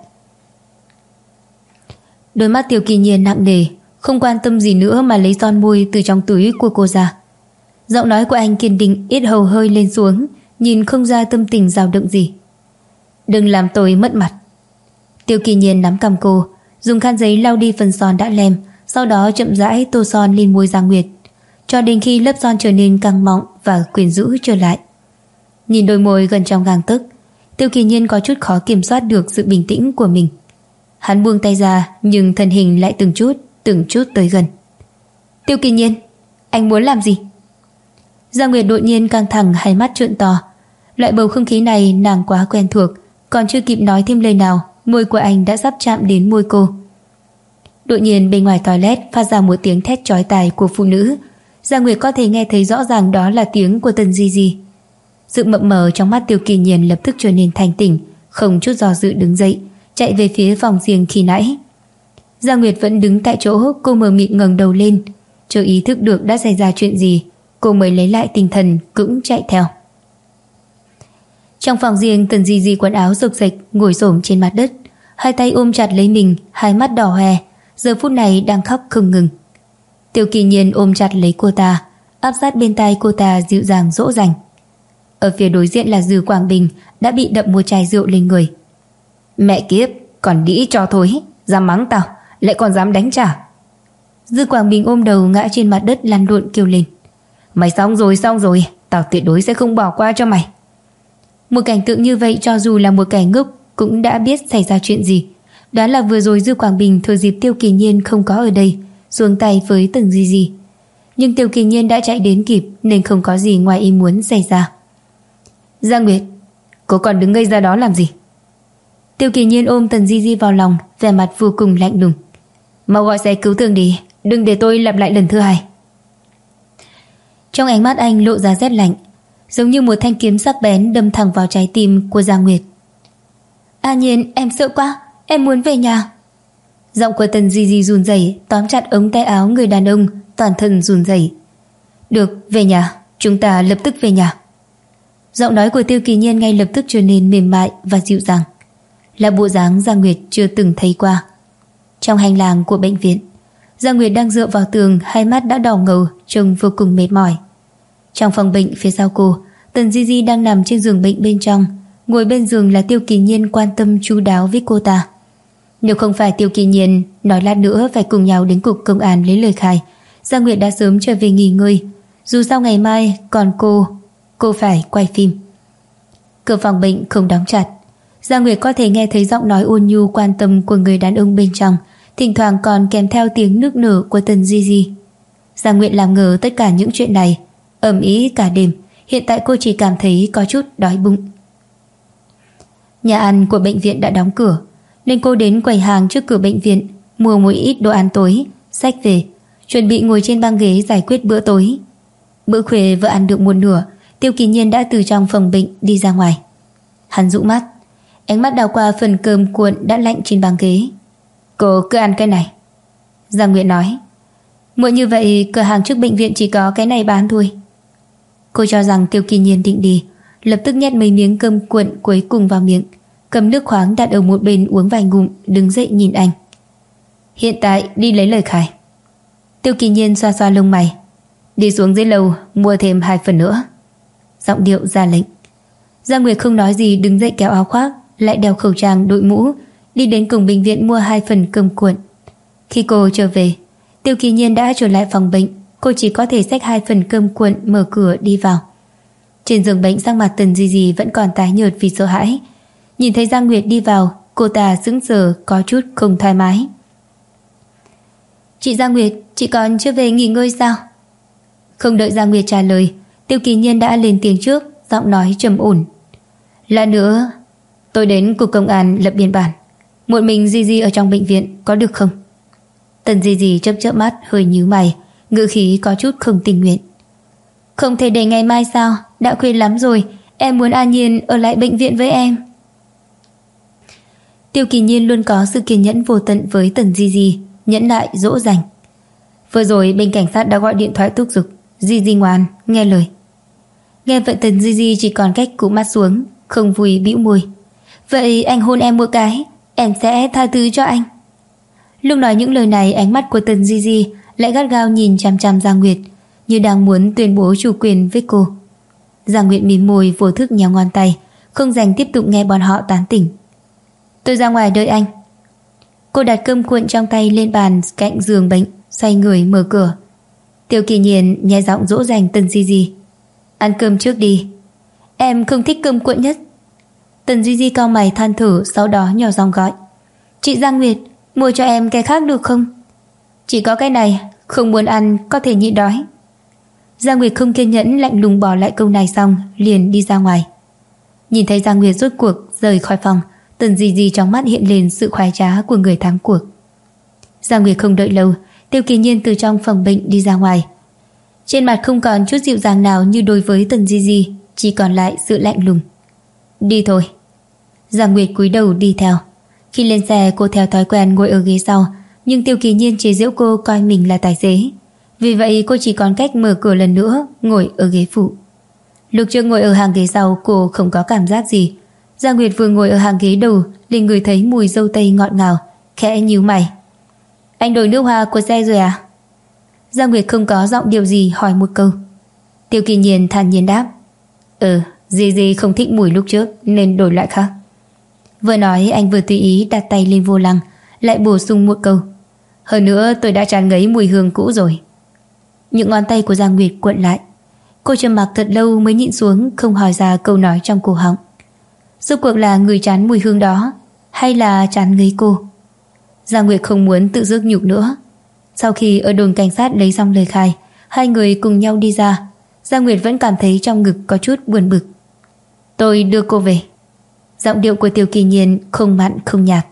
Đôi mắt Tiêu Kỳ Nhiên nặng nề, không quan tâm gì nữa mà lấy son môi từ trong túi của cô ra. Giọng nói của anh kiên định, yết hầu hơi lên xuống, nhìn không ra tâm tình dao động gì. Đừng làm tôi mất mặt. Tiêu Kỳ Nhiên nắm cằm cô, dùng khăn giấy lau đi phần son đã lem, sau đó chậm rãi tô son lên môi Giang Nguyệt, cho đến khi lớp son trở nên căng mọng và quyến rũ trở lại. Nhìn đôi môi gần trong gang tấc, Tiêu Kỳ Nhiên có chút khó kiểm soát được sự bình tĩnh của mình. Hắn buông tay ra, nhưng thân hình lại từng chút tới gần. Tiêu Kỳ Nhiên, anh muốn làm gì? Giang Nguyệt đột nhiên căng thẳng, hai mắt trợn to. Loại bầu không khí này nàng quá quen thuộc, còn chưa kịp nói thêm lời nào, môi của anh đã sắp chạm đến môi cô. Đột nhiên bên ngoài toilet phát ra một tiếng thét chói tai của phụ nữ. Giang Nguyệt có thể nghe thấy rõ ràng đó là tiếng của Tần Di Di. Sự mập mờ trong mắt Tiêu Kỳ Nhiên lập tức trở nên thành tỉnh, không chút do dự đứng dậy, chạy về phía phòng riêng khi nãy. Giang Nguyệt vẫn đứng tại chỗ, cô mờ mịt ngẩng đầu lên, chưa ý thức được đã xảy ra chuyện gì, cô mới lấy lại tinh thần cũng chạy theo. Trong phòng riêng, Tần Di Di quần áo rục rịch ngồi xổm trên mặt đất, hai tay ôm chặt lấy mình, hai mắt đỏ hoe, giờ phút này đang khóc không ngừng. Tiêu Kỳ Nhiên ôm chặt lấy cô ta, áp sát bên tai cô ta dịu dàng dỗ dành. Ở phía đối diện là Dư Quảng Bình đã bị đập một chai rượu lên người. Mẹ kiếp, còn đĩ cho thôi, dám mắng tao, lại còn dám đánh trả. Dư Quảng Bình ôm đầu ngã trên mặt đất lăn lộn kêu lên. Mày xong rồi, tao tuyệt đối sẽ không bỏ qua cho mày. Một cảnh tượng như vậy cho dù là một kẻ ngốc cũng đã biết xảy ra chuyện gì. Đoán là vừa rồi Dư Quảng Bình thừa dịp Tiêu Kỳ Nhiên không có ở đây xuống tay với Tần Di Di. Nhưng Tiêu Kỳ Nhiên đã chạy đến kịp nên không có gì ngoài ý muốn xảy ra. Giang Nguyệt, cô còn đứng ngây ra đó làm gì? Tiêu Kỳ Nhiên ôm Tần Di Di vào lòng, vẻ mặt vô cùng lạnh lùng. Mau gọi xe cứu thương đi, đừng để tôi lặp lại lần thứ hai. Trong ánh mắt anh lộ ra rét lạnh, giống như một thanh kiếm sắc bén đâm thẳng vào trái tim của Giang Nguyệt. A Nhiên, em sợ quá, em muốn về nhà. Giọng của Tần Di Di run rẩy, tóm chặt ống tay áo người đàn ông, toàn thân run rẩy. Được, về nhà, chúng ta lập tức về nhà. Giọng nói của Tiêu Kỳ Nhiên ngay lập tức trở nên mềm mại và dịu dàng, là bộ dáng Giang Nguyệt chưa từng thấy qua. Trong hành lang của bệnh viện, Giang Nguyệt đang dựa vào tường, hai mắt đã đỏ ngầu, trông vô cùng mệt mỏi. Trong phòng bệnh phía sau cô, Tần Di Di đang nằm trên giường bệnh bên trong, ngồi bên giường là Tiêu Kỳ Nhiên quan tâm chu đáo với cô ta. Nếu không phải Tiêu Kỳ Nhiên nói lát nữa phải cùng nhau đến cục công an lấy lời khai, Giang Nguyệt đã sớm trở về nghỉ ngơi. Dù sao ngày mai còn cô phải quay phim. Cửa phòng bệnh không đóng chặt, Giang Nguyệt có thể nghe thấy giọng nói ôn nhu quan tâm của người đàn ông bên trong, thỉnh thoảng còn kèm theo tiếng nức nở của Tần Di Di. Giang Nguyệt làm ngờ tất cả những chuyện này, ầm ĩ cả đêm. Hiện tại cô chỉ cảm thấy có chút đói bụng. Nhà ăn của bệnh viện đã đóng cửa, nên cô đến quầy hàng trước cửa bệnh viện mua một ít đồ ăn tối, xách về, chuẩn bị ngồi trên băng ghế giải quyết bữa tối. Bữa khuya vừa ăn được một nửa, Tiêu Kỳ Nhiên đã từ trong phòng bệnh đi ra ngoài. Hắn dụ mắt, ánh mắt đảo qua phần cơm cuộn đã lạnh trên băng ghế. Cô cứ ăn cái này. Giang Nguyệt nói. Muộn như vậy cửa hàng trước bệnh viện chỉ có cái này bán thôi. Cô cho rằng Tiêu Kỳ Nhiên định đi, lập tức nhét mấy miếng cơm cuộn cuối cùng vào miệng, cầm nước khoáng đặt ở một bên uống vài ngụm, đứng dậy nhìn anh. Hiện tại đi lấy lời khai. Tiêu Kỳ Nhiên xoa xoa lông mày. Đi xuống dưới lầu mua thêm 2 phần nữa. Giọng điệu ra lệnh. Giang Nguyệt không nói gì, đứng dậy kéo áo khoác, lại đeo khẩu trang, đội mũ, đi đến cổng bệnh viện mua 2 phần cơm cuộn. Khi cô trở về, Tiêu Kỳ Nhiên đã trở lại phòng bệnh. Cô chỉ có thể xách 2 phần cơm cuộn, mở cửa đi vào. Trên giường bệnh, sắc mặt Tần Di Di vẫn còn tái nhợt vì sợ hãi. Nhìn thấy Giang Nguyệt đi vào, cô ta sững sờ, có chút không thoải mái. Chị Giang Nguyệt, chị còn chưa về nghỉ ngơi sao? Không đợi Giang Nguyệt trả lời, Tiêu Kỳ Nhiên đã lên tiếng trước, giọng nói trầm ổn. Lát nữa tôi đến cục công an lập biên bản. Một mình Di Di ở trong bệnh viện có được không? Tần Di Di chớp chớp mắt, hơi nhíu mày, ngữ khí có chút không tình nguyện. Không thể để ngày mai sao? Đã khuya lắm rồi, em muốn An Nhiên ở lại bệnh viện với em. Tiêu Kỳ Nhiên luôn có sự kiên nhẫn vô tận với Tần Di Di, nhẫn nại dỗ dành. Vừa rồi bên cảnh sát đã gọi điện thoại thúc giục, Di Di ngoan, nghe lời. Nghe vậy Tần Di Di chỉ còn cách cụp mắt xuống, không vui bĩu môi. Vậy anh hôn em một cái, em sẽ tha thứ cho anh. Lúc nói những lời này, ánh mắt của Tần Di Di lại gắt gao nhìn chằm chằm Giang Nguyệt, như đang muốn tuyên bố chủ quyền với cô. Giang Nguyệt mím môi vô thức nhéo ngón tay, không dành tiếp tục nghe bọn họ tán tỉnh. Tôi ra ngoài đợi anh. Cô đặt cơm cuộn trong tay lên bàn cạnh giường bệnh, xoay người mở cửa. Tiêu Kỳ Nhiên nhẹ giọng dỗ dành Tần Di Di. Ăn cơm trước đi. Em không thích cơm cuộn nhất. Tần Di Di cau mày than thở, sau đó nhỏ giọng gọi. Chị Giang Nguyệt, mua cho em cái khác được không? Chỉ có cái này, không muốn ăn, có thể nhịn đói. Giang Nguyệt không kiên nhẫn, lạnh lùng bỏ lại câu này xong liền đi ra ngoài. Nhìn thấy Giang Nguyệt rốt cuộc rời khỏi phòng, Tần Di Di trong mắt hiện lên sự khoái trá của người thắng cuộc. Giang Nguyệt không đợi lâu, Tiêu Kỳ Nhiên từ trong phòng bệnh đi ra ngoài. Trên mặt không còn chút dịu dàng nào như đối với Tần Di Di, chỉ còn lại sự lạnh lùng. Đi thôi. Giang Nguyệt cúi đầu đi theo. Khi lên xe, cô theo thói quen ngồi ở ghế sau, nhưng Tiêu Kỳ Nhiên chế giễu cô coi mình là tài xế. Vì vậy cô chỉ còn cách mở cửa lần nữa, ngồi ở ghế phụ. Lúc trước ngồi ở hàng ghế sau, cô không có cảm giác gì. Giang Nguyệt vừa ngồi ở hàng ghế đầu liền ngửi thấy mùi dâu tây ngọt ngào, khẽ nhíu mày. Anh đổi nước hoa của xe rồi à? Giang Nguyệt không có giọng điều gì hỏi một câu. Tiêu Kỳ Nhiên thản nhiên đáp. Di không thích mùi lúc trước nên đổi lại khác. Vừa nói anh vừa tùy ý đặt tay lên vô lăng, lại bổ sung một câu. Hơn nữa tôi đã chán ngấy mùi hương cũ rồi. Những ngón tay của Giang Nguyệt cuộn lại. Cô trầm mặc thật lâu mới nhịn xuống không hỏi ra câu nói trong cổ họng. Rốt cuộc là người chán mùi hương đó hay là chán ngấy cô? Giang Nguyệt không muốn tự dứt nhục nữa. Sau khi ở đồn cảnh sát lấy xong lời khai, hai người cùng nhau đi ra. Giang Nguyệt vẫn cảm thấy trong ngực có chút buồn bực. Tôi đưa cô về. Giọng điệu của Tiêu Kỳ Nhiên không mặn không nhạt.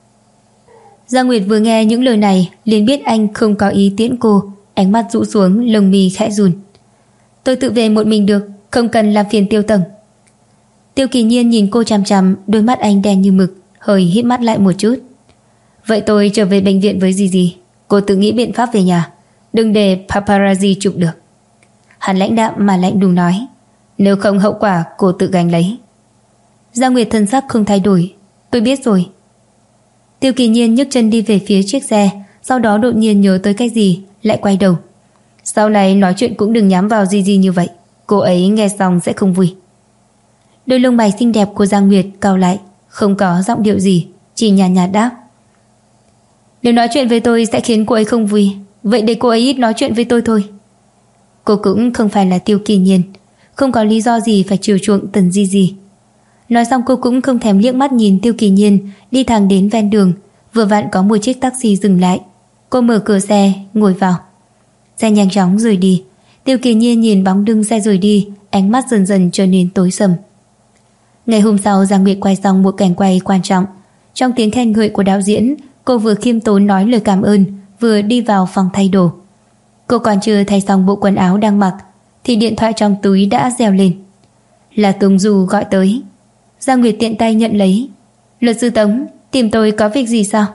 Giang Nguyệt vừa nghe những lời này liền biết anh không có ý tiễn cô, ánh mắt rũ xuống, lông mi khẽ run. Tôi tự về một mình được, không cần làm phiền Tiêu tổng. Tiêu Kỳ Nhiên nhìn cô chằm chằm, đôi mắt anh đen như mực, hơi híp mắt lại một chút. Vậy tôi trở về bệnh viện với Gigi, cô tự nghĩ biện pháp về nhà, đừng để paparazzi chụp được. Hắn lãnh đạm mà lạnh lùng nói. Nếu không hậu quả cô tự gánh lấy. Giang Nguyệt thân sắc không thay đổi. Tôi biết rồi. Tiêu Kỳ Nhiên nhấc chân đi về phía chiếc xe, sau đó đột nhiên nhớ tới cái gì, lại quay đầu. Sau này nói chuyện cũng đừng nhắm vào Gigi như vậy, cô ấy nghe xong sẽ không vui. Đôi lông mày xinh đẹp của Giang Nguyệt cau lại, không có giọng điệu gì, chỉ nhàn nhạt đáp. Nếu nói chuyện với tôi sẽ khiến cô ấy không vui, vậy để cô ấy ít nói chuyện với tôi thôi. Cô cũng không phải là Tiêu Kỳ Nhiên, không có lý do gì phải chiều chuộng Tần Gigi. Nói xong cô cũng không thèm liếc mắt nhìn Tiêu Kỳ Nhiên đi thẳng đến ven đường. Vừa vặn có một chiếc taxi dừng lại. Cô mở cửa xe, ngồi vào. Xe nhanh chóng rời đi. Tiêu Kỳ Nhiên nhìn bóng lưng xe rời đi, ánh mắt dần dần trở nên tối sầm. Ngày hôm sau, Giang Nguyệt quay xong một cảnh quay quan trọng. Trong tiếng khen ngợi của đạo diễn, cô vừa khiêm tốn nói lời cảm ơn, vừa đi vào phòng thay đồ. Cô còn chưa thay xong bộ quần áo đang mặc thì điện thoại trong túi đã reo lên. Là Tống Du gọi tới. Giang Nguyệt tiện tay nhận lấy. Luật sư Tống, tìm tôi có việc gì sao?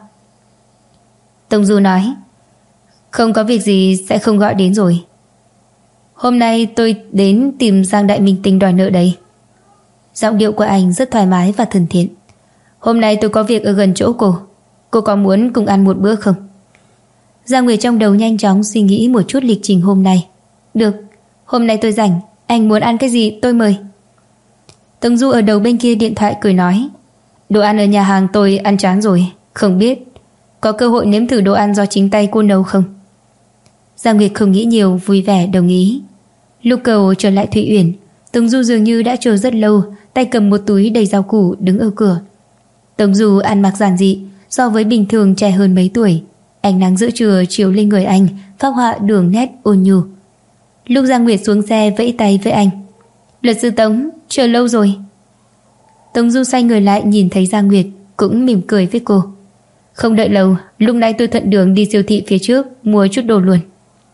Tống Du nói. Không có việc gì sẽ không gọi đến rồi. Hôm nay tôi đến tìm Giang Đại Minh Tinh đòi nợ đấy. Giọng điệu của anh rất thoải mái và thân thiện. Hôm nay tôi có việc ở gần chỗ cô có muốn cùng ăn một bữa không? Giang Nguyệt trong đầu nhanh chóng suy nghĩ một chút lịch trình hôm nay. Được, hôm nay tôi rảnh, anh muốn ăn cái gì tôi mời. Tống Du ở đầu bên kia điện thoại cười nói. Đồ ăn ở nhà hàng tôi ăn chán rồi, không biết có cơ hội nếm thử đồ ăn do chính tay cô nấu không? Giang Nguyệt không nghĩ nhiều, vui vẻ đồng ý. Lúc cầu trở lại Thụy Uyển, Tống Du dường như đã chờ rất lâu, tay cầm một túi đầy rau củ đứng ở cửa. Tống Du ăn mặc giản dị, so với bình thường trẻ hơn mấy tuổi. Ánh nắng giữa trưa chiếu lên người anh, phác họa đường nét ôn nhu. Lúc Giang Nguyệt xuống xe vẫy tay với anh. Luật sư Tống, chờ lâu rồi. Tống Du xoay người lại nhìn thấy Giang Nguyệt, cũng mỉm cười với cô. Không đợi lâu, lúc nãy tôi thuận đường đi siêu thị phía trước mua chút đồ luôn.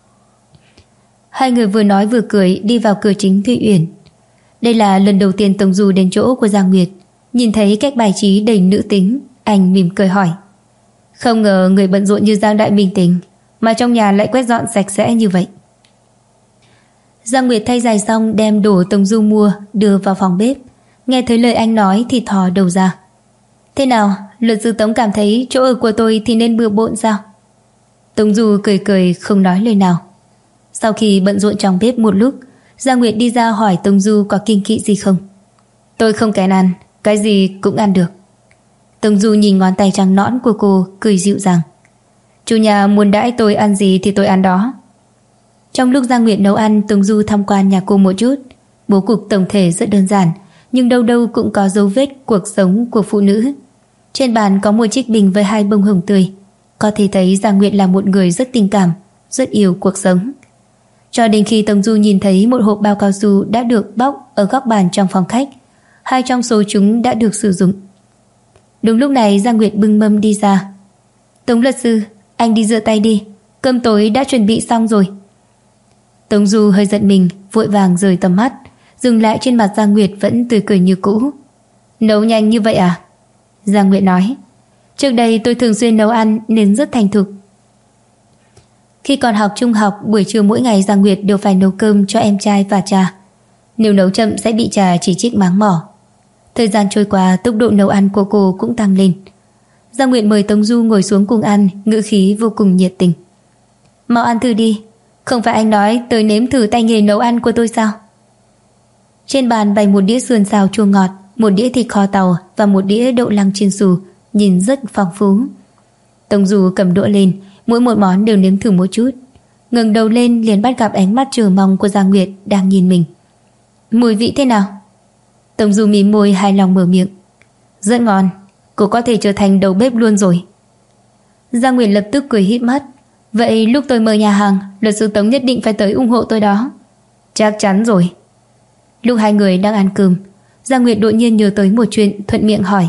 Hai người vừa nói vừa cười đi vào cửa chính Thụy Uyển. Đây là lần đầu tiên Tống Du đến chỗ của Giang Nguyệt. Nhìn thấy cách bài trí đầy nữ tính, anh mỉm cười hỏi. Không ngờ người bận rộn như Giang Đại Minh Tinh mà trong nhà lại quét dọn sạch sẽ như vậy. Giang Nguyệt thay giày xong đem đồ Tống Du mua đưa vào phòng bếp. Nghe thấy lời anh nói thì thò đầu ra. Thế nào, luật sư Tống cảm thấy chỗ ở của tôi thì nên bừa bộn sao? Tống Du cười cười không nói lời nào. Sau khi bận rộn trong bếp một lúc, Giang Nguyệt đi ra hỏi Tống Du có kiêng kỵ gì không. Tôi không kén ăn, cái gì cũng ăn được. Tống Du nhìn ngón tay trắng nõn của cô, cười dịu dàng. Chủ nhà muốn đãi tôi ăn gì thì tôi ăn đó. Trong lúc Giang Nguyệt nấu ăn, Tống Du tham quan nhà cô một chút. Bố cục tổng thể rất đơn giản, nhưng đâu đâu cũng có dấu vết cuộc sống của phụ nữ. Trên bàn có một chiếc bình với 2 bông hồng tươi. Có thể thấy Giang Nguyệt là một người rất tình cảm, rất yêu cuộc sống. Cho đến khi Tống Du nhìn thấy một hộp bao cao su đã được bóc ở góc bàn trong phòng khách, 2 trong số chúng đã được sử dụng. Đúng lúc này Giang Nguyệt bưng mâm đi ra. Tống luật sư, anh đi rửa tay đi, cơm tối đã chuẩn bị xong rồi. Tống Du hơi giận mình, vội vàng rời tầm mắt, dừng lại trên mặt Giang Nguyệt vẫn tươi cười như cũ. Nấu nhanh như vậy à? Giang Nguyệt nói. Trước đây tôi thường xuyên nấu ăn nên rất thành thục. Khi còn học trung học, buổi trưa mỗi ngày Giang Nguyệt đều phải nấu cơm cho em trai và cha. Nếu nấu chậm sẽ bị cha chỉ trích mắng mỏ. Thời gian trôi qua, tốc độ nấu ăn của cô cũng tăng lên. Giang Nguyệt mời Tống Du ngồi xuống cùng ăn, ngữ khí vô cùng nhiệt tình. Mau ăn thử đi, không phải anh nói tới nếm thử tay nghề nấu ăn của tôi sao? Trên bàn bày một đĩa sườn xào chua ngọt, một đĩa thịt kho tàu và một đĩa đậu lăng chiên xù, nhìn rất phong phú. Tống Du cầm đũa lên, mỗi một món đều nếm thử một chút. Ngẩng đầu lên liền bắt gặp ánh mắt chờ mong của Giang Nguyệt đang nhìn mình. Mùi vị thế nào? Tống Du mím môi hài lòng mở miệng. Rất ngon, cô có thể trở thành đầu bếp luôn rồi. Giang Nguyệt lập tức cười híp mắt. Vậy lúc tôi mở nhà hàng, luật sư Tống nhất định phải tới ủng hộ tôi đó. Chắc chắn rồi. Lúc hai người đang ăn cơm, Giang Nguyệt đột nhiên nhớ tới một chuyện, thuận miệng hỏi.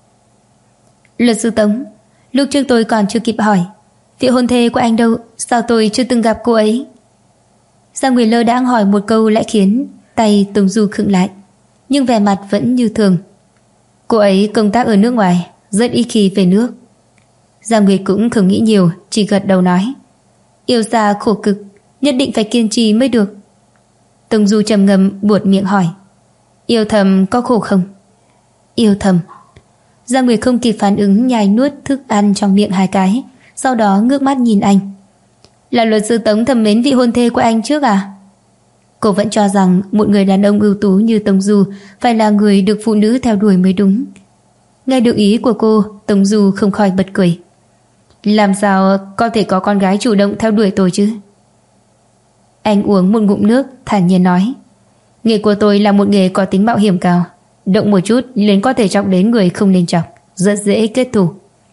Luật sư Tống, lúc trước tôi còn chưa kịp hỏi, vị hôn thê của anh đâu, sao tôi chưa từng gặp cô ấy? Giang Nguyệt lơ đãng hỏi một câu lại khiến tay Tống Du khựng lại, nhưng vẻ mặt vẫn như thường. Cô ấy công tác ở nước ngoài, rất ít khi về nước. Giang Nguyệt cũng không nghĩ nhiều, chỉ gật đầu nói. Yêu xa khổ cực, nhất định phải kiên trì mới được. Tống Du trầm ngâm buột miệng hỏi. Yêu thầm có khổ không? Yêu thầm. Giang Nguyệt không kịp phản ứng, nhai nuốt thức ăn trong miệng 2 cái, sau đó ngước mắt nhìn anh. Là luật sư Tống thầm mến vị hôn thê của anh trước à? Cô vẫn cho rằng một người đàn ông ưu tú như Tống Du phải là người được phụ nữ theo đuổi mới đúng. Nghe được ý của cô, Tống Du không khỏi bật cười. Làm sao có thể có con gái chủ động theo đuổi tôi chứ? Anh uống một ngụm nước, thản nhiên nói. Nghề của tôi là một nghề có tính mạo hiểm cao, động một chút liền có thể chọc đến người không nên chọc, rất dễ kết thù.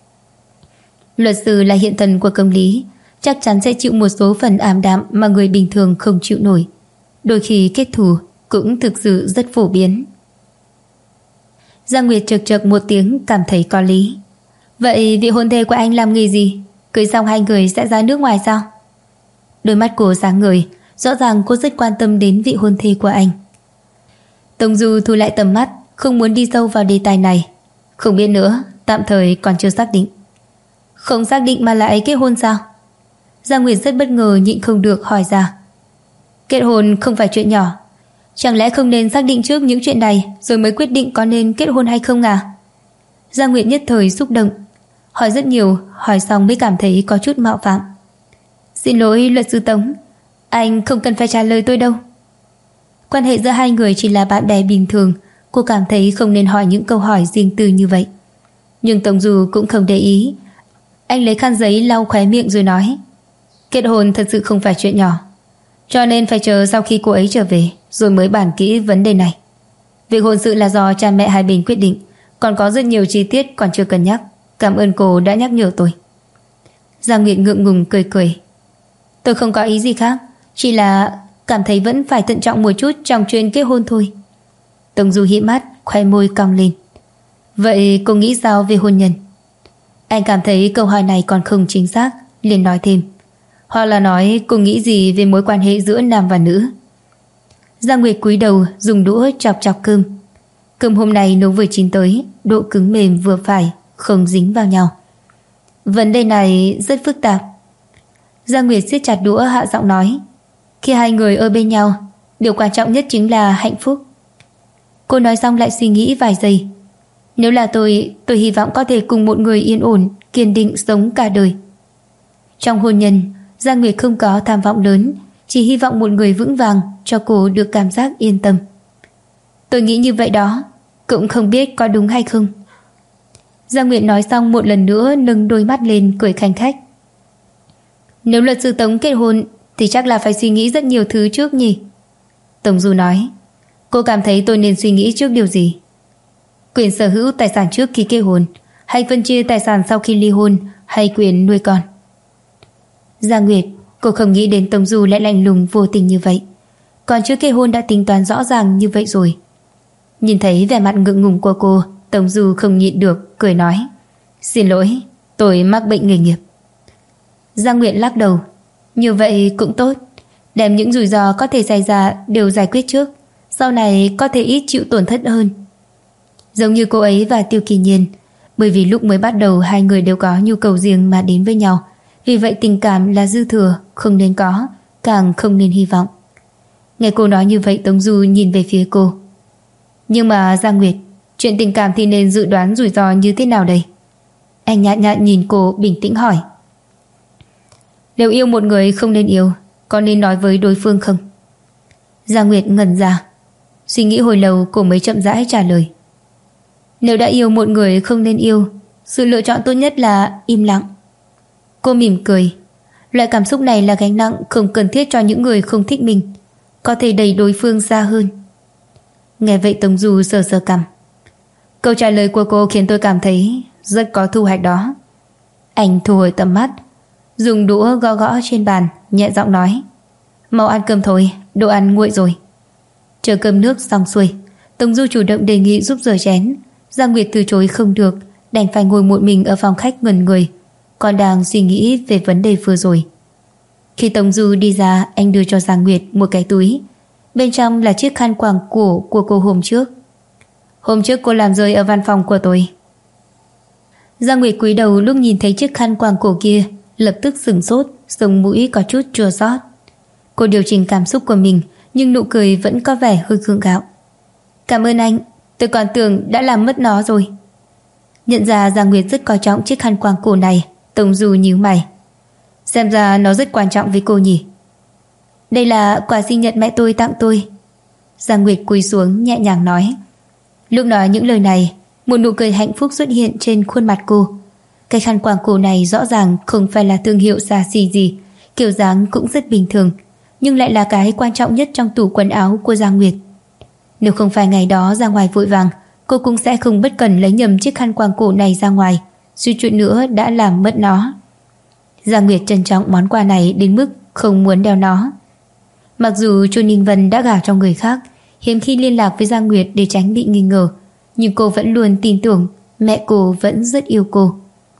Luật sư là hiện thần của công lý, chắc chắn sẽ chịu một số phần ảm đạm mà người bình thường không chịu nổi. Đôi khi kết thù cũng thực sự rất phổ biến. Giang Nguyệt chực chực một tiếng, cảm thấy có lý. Vậy vị hôn thê của anh làm nghề gì? Cưới xong hai người sẽ ra nước ngoài sao? Đôi mắt cô sáng ngời, rõ ràng cô rất quan tâm đến vị hôn thê của anh. Tống Du thu lại tầm mắt, không muốn đi sâu vào đề tài này. Không biết nữa, tạm thời còn chưa xác định. Không xác định mà lại kết hôn sao? Giang Nguyệt rất bất ngờ, nhịn không được hỏi ra. Kết hôn không phải chuyện nhỏ, chẳng lẽ không nên xác định trước những chuyện này rồi mới quyết định có nên kết hôn hay không à? Giang Nguyệt nhất thời xúc động, hỏi rất nhiều, hỏi xong mới cảm thấy có chút mạo phạm. Xin lỗi luật sư Tống, anh không cần phải trả lời tôi đâu. Quan hệ giữa hai người chỉ là bạn bè bình thường, cô cảm thấy không nên hỏi những câu hỏi riêng tư như vậy. Nhưng Tống Du cũng không để ý. Anh lấy khăn giấy lau khóe miệng rồi nói. Kết hôn thật sự không phải chuyện nhỏ, cho nên phải chờ sau khi cô ấy trở về rồi mới bàn kỹ vấn đề này. Việc hôn sự là do cha mẹ hai bên quyết định, còn có rất nhiều chi tiết còn chưa cân nhắc. Cảm ơn cô đã nhắc nhở tôi. Giang Nguyệt ngượng ngùng cười cười. Tôi không có ý gì khác, chỉ là cảm thấy vẫn phải thận trọng một chút trong chuyện kết hôn thôi. Tống Du híp mắt, khoe môi cong lên. Vậy cô nghĩ sao về hôn nhân? Anh cảm thấy câu hỏi này còn không chính xác, liền nói thêm. Hoặc là nói cô nghĩ gì về mối quan hệ giữa nam và nữ? Giang Nguyệt cúi đầu dùng đũa chọc chọc cơm. Cơm hôm nay nấu vừa chín tới, độ cứng mềm vừa phải, không dính vào nhau. Vấn đề này rất phức tạp. Giang Nguyệt siết chặt đũa, hạ giọng nói. Khi hai người ở bên nhau, điều quan trọng nhất chính là hạnh phúc. Cô nói xong lại suy nghĩ vài giây. Nếu là tôi hy vọng có thể cùng một người yên ổn, kiên định sống cả đời. Trong hôn nhân, Giang Nguyệt không có tham vọng lớn, chỉ hy vọng một người vững vàng cho cô được cảm giác yên tâm. Tôi nghĩ như vậy đó, cũng không biết có đúng hay không. Giang Nguyệt nói xong một lần nữa nâng đôi mắt lên cười khanh khách. Nếu luật sư Tống kết hôn thì chắc là phải suy nghĩ rất nhiều thứ trước nhỉ? Tống Du nói. Cô cảm thấy tôi nên suy nghĩ trước điều gì? Quyền sở hữu tài sản trước khi kết hôn, hay phân chia tài sản sau khi ly hôn, hay quyền nuôi con? Giang Nguyệt, cô không nghĩ đến Tống Du lại lạnh lùng vô tình như vậy. Còn trước kết hôn đã tính toán rõ ràng như vậy rồi. Nhìn thấy vẻ mặt ngượng ngùng của cô, Tống Du không nhịn được, cười nói. Xin lỗi, tôi mắc bệnh nghề nghiệp. Giang Nguyệt lắc đầu. Như vậy cũng tốt, đem những rủi ro có thể xảy ra đều giải quyết trước, sau này có thể ít chịu tổn thất hơn. Giống như cô ấy và Tiêu Kỳ Nhiên, bởi vì lúc mới bắt đầu hai người đều có nhu cầu riêng mà đến với nhau, vì vậy tình cảm là dư thừa, không nên có, càng không nên hy vọng. Nghe cô nói như vậy, Tống Du nhìn về phía cô. Nhưng mà Giang Nguyệt, chuyện tình cảm thì nên dự đoán rủi ro như thế nào đây? Anh nhạt nhạt nhìn cô, bình tĩnh hỏi. Nếu yêu một người không nên yêu, có nên nói với đối phương không? Giang Nguyệt ngẩn ra, suy nghĩ hồi lâu cô mới chậm rãi trả lời. Nếu đã yêu một người không nên yêu, sự lựa chọn tốt nhất là im lặng. Cô mỉm cười. Loại cảm xúc này là gánh nặng không cần thiết cho những người không thích mình, có thể đẩy đối phương xa hơn. Nghe vậy Tống Du sờ sờ cằm. Câu trả lời của cô khiến tôi cảm thấy rất có thu hoạch đó. Anh thu hồi tầm mắt, dùng đũa gõ gõ trên bàn, nhẹ giọng nói. Mau ăn cơm thôi, đồ ăn nguội rồi. Chờ cơm nước xong xuôi, Tống Du chủ động đề nghị giúp rửa chén. Giang Nguyệt từ chối không được, đành phải ngồi một mình ở phòng khách ngẩn người, còn đang suy nghĩ về vấn đề vừa rồi. Khi Tống Du đi ra, anh đưa cho Giang Nguyệt một cái túi, bên trong là chiếc khăn quàng cổ của cô hôm trước. Hôm trước cô làm rơi ở văn phòng của tôi. Giang Nguyệt cúi đầu lúc nhìn thấy chiếc khăn quàng cổ kia, lập tức sửng sốt, sống mũi có chút chua xót. Cô điều chỉnh cảm xúc của mình, nhưng nụ cười vẫn có vẻ hơi gượng gạo. Cảm ơn anh, tôi còn tưởng đã làm mất nó rồi. Nhận ra Giang Nguyệt rất coi trọng chiếc khăn quàng cổ này, Tống Du nhíu mày. Xem ra nó rất quan trọng với cô nhỉ? Đây là quà sinh nhật mẹ tôi tặng tôi. Giang Nguyệt cúi xuống nhẹ nhàng nói. Lúc nói những lời này, một nụ cười hạnh phúc xuất hiện trên khuôn mặt cô. Cái khăn quàng cổ này rõ ràng không phải là thương hiệu xa xỉ gì, kiểu dáng cũng rất bình thường, nhưng lại là cái quan trọng nhất trong tủ quần áo của Giang Nguyệt. Nếu không phải ngày đó ra ngoài vội vàng, cô cũng sẽ không bất cẩn lấy nhầm chiếc khăn quàng cổ này ra ngoài, suýt chút nữa đã làm mất nó. Giang Nguyệt trân trọng món quà này đến mức không muốn đeo nó. Mặc dù Chu Ninh Vân đã gả cho người khác, hiếm khi liên lạc với Giang Nguyệt để tránh bị nghi ngờ, nhưng cô vẫn luôn tin tưởng mẹ cô vẫn rất yêu cô.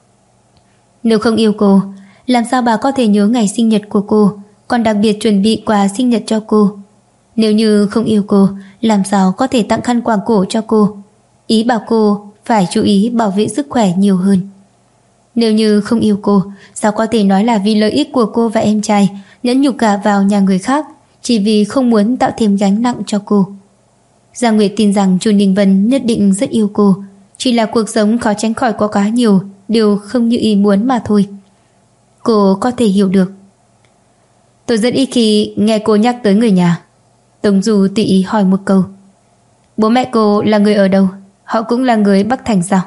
Nếu không yêu cô, làm sao bà có thể nhớ ngày sinh nhật của cô, còn đặc biệt chuẩn bị quà sinh nhật cho cô? Nếu như không yêu cô, làm sao có thể tặng khăn quàng cổ cho cô? Ý bảo cô phải chú ý bảo vệ sức khỏe nhiều hơn. Nếu như không yêu cô, sao có thể nói là vì lợi ích của cô và em trai nhẫn nhục cả vào nhà người khác, chỉ vì không muốn tạo thêm gánh nặng cho cô? Giang Nguyệt tin rằng Chu Ninh Vân nhất định rất yêu cô, chỉ là cuộc sống khó tránh khỏi có quá nhiều điều không như ý muốn mà thôi. Cô có thể hiểu được. Tôi rất ít khi nghe cô nhắc tới người nhà. Tống Du tùy ý hỏi một câu. Bố mẹ cô là người ở đâu? Họ cũng là người Bắc Thành sao?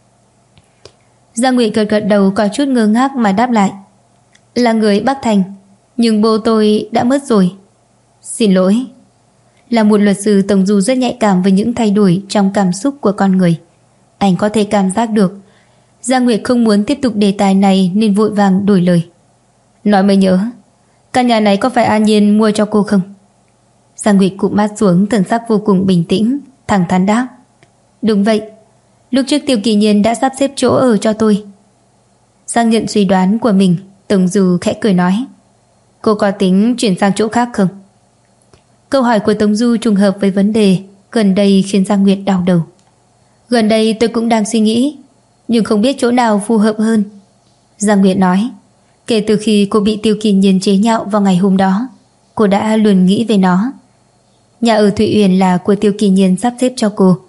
Giang Nguyệt gật gật đầu có chút ngơ ngác mà đáp lại. Là người Bắc Thành, nhưng bố tôi đã mất rồi. Xin lỗi. Là một luật sư, Tống Du rất nhạy cảm với những thay đổi trong cảm xúc của con người. Anh có thể cảm giác được. Giang Nguyệt không muốn tiếp tục đề tài này nên vội vàng đổi lời. Nói mới nhớ, căn nhà này có phải An Nhiên mua cho cô không? Giang Nguyệt cụp mắt xuống, thần sắc vô cùng bình tĩnh, thẳng thắn đáp. Đúng vậy, lúc trước Tiêu Kỳ Nhiên đã sắp xếp chỗ ở cho tôi. Xác nhận suy đoán của mình, Tống Du khẽ cười nói. Cô có tính chuyển sang chỗ khác không? Câu hỏi của Tống Du trùng hợp với vấn đề gần đây khiến Giang Nguyệt đau đầu. Gần đây tôi cũng đang suy nghĩ, nhưng không biết chỗ nào phù hợp hơn. Giang Nguyệt nói. Kể từ khi cô bị Tiêu Kỳ Nhiên chế nhạo vào ngày hôm đó, cô đã luôn nghĩ về nó. Nhà ở Thụy Uyển là của Tiêu Kỳ Nhiên sắp xếp cho cô,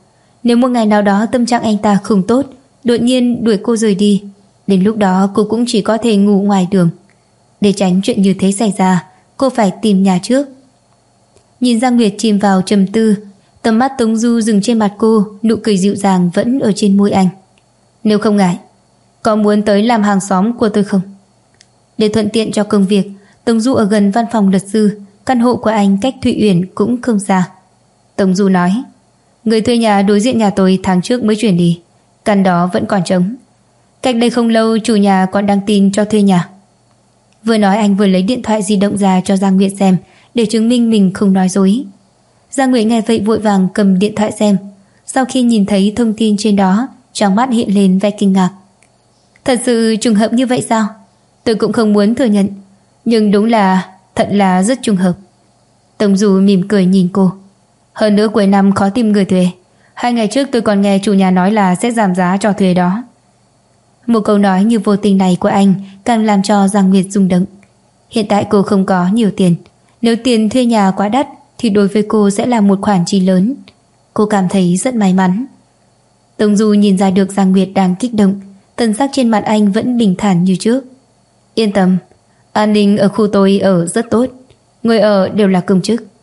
Nếu một ngày nào đó tâm trạng anh ta không tốt, đột nhiên đuổi cô rời đi, đến lúc đó cô cũng chỉ có thể ngủ ngoài đường. Để tránh chuyện như thế xảy ra, cô phải tìm nhà trước. Nhìn Giang Nguyệt chìm vào trầm tư, tầm mắt Tống Du dừng trên mặt cô, nụ cười dịu dàng vẫn ở trên môi anh. Nếu không ngại, có muốn tới làm hàng xóm của tôi không? Để thuận tiện cho công việc, Tống Du ở gần văn phòng luật sư, căn hộ của anh cách Thụy Uyển cũng không xa. Tống Du nói, người thuê nhà đối diện nhà tôi tháng trước mới chuyển đi, căn đó vẫn còn trống. Cách đây không lâu chủ nhà còn đăng tin cho thuê nhà. Vừa nói anh vừa lấy điện thoại di động ra cho Giang Nguyệt xem, để chứng minh mình không nói dối. Giang Nguyệt nghe vậy vội vàng cầm điện thoại xem. Sau khi nhìn thấy thông tin trên đó, trong mắt hiện lên vẻ kinh ngạc. Thật sự trùng hợp như vậy sao? Tôi cũng không muốn thừa nhận, nhưng đúng là thật là rất trùng hợp. Tống Du mỉm cười nhìn cô. Hơn nữa cuối năm khó tìm người thuê. 2 ngày trước tôi còn nghe chủ nhà nói là sẽ giảm giá cho thuê đó. Một câu nói như vô tình này của anh càng làm cho Giang Nguyệt rung động. Hiện tại cô không có nhiều tiền, nếu tiền thuê nhà quá đắt thì đối với cô sẽ là một khoản chi lớn. Cô cảm thấy rất may mắn. Tống Du nhìn ra được Giang Nguyệt đang kích động, thần sắc trên mặt anh vẫn bình thản như trước. Yên tâm, an ninh ở khu tôi ở rất tốt, người ở đều là công chức.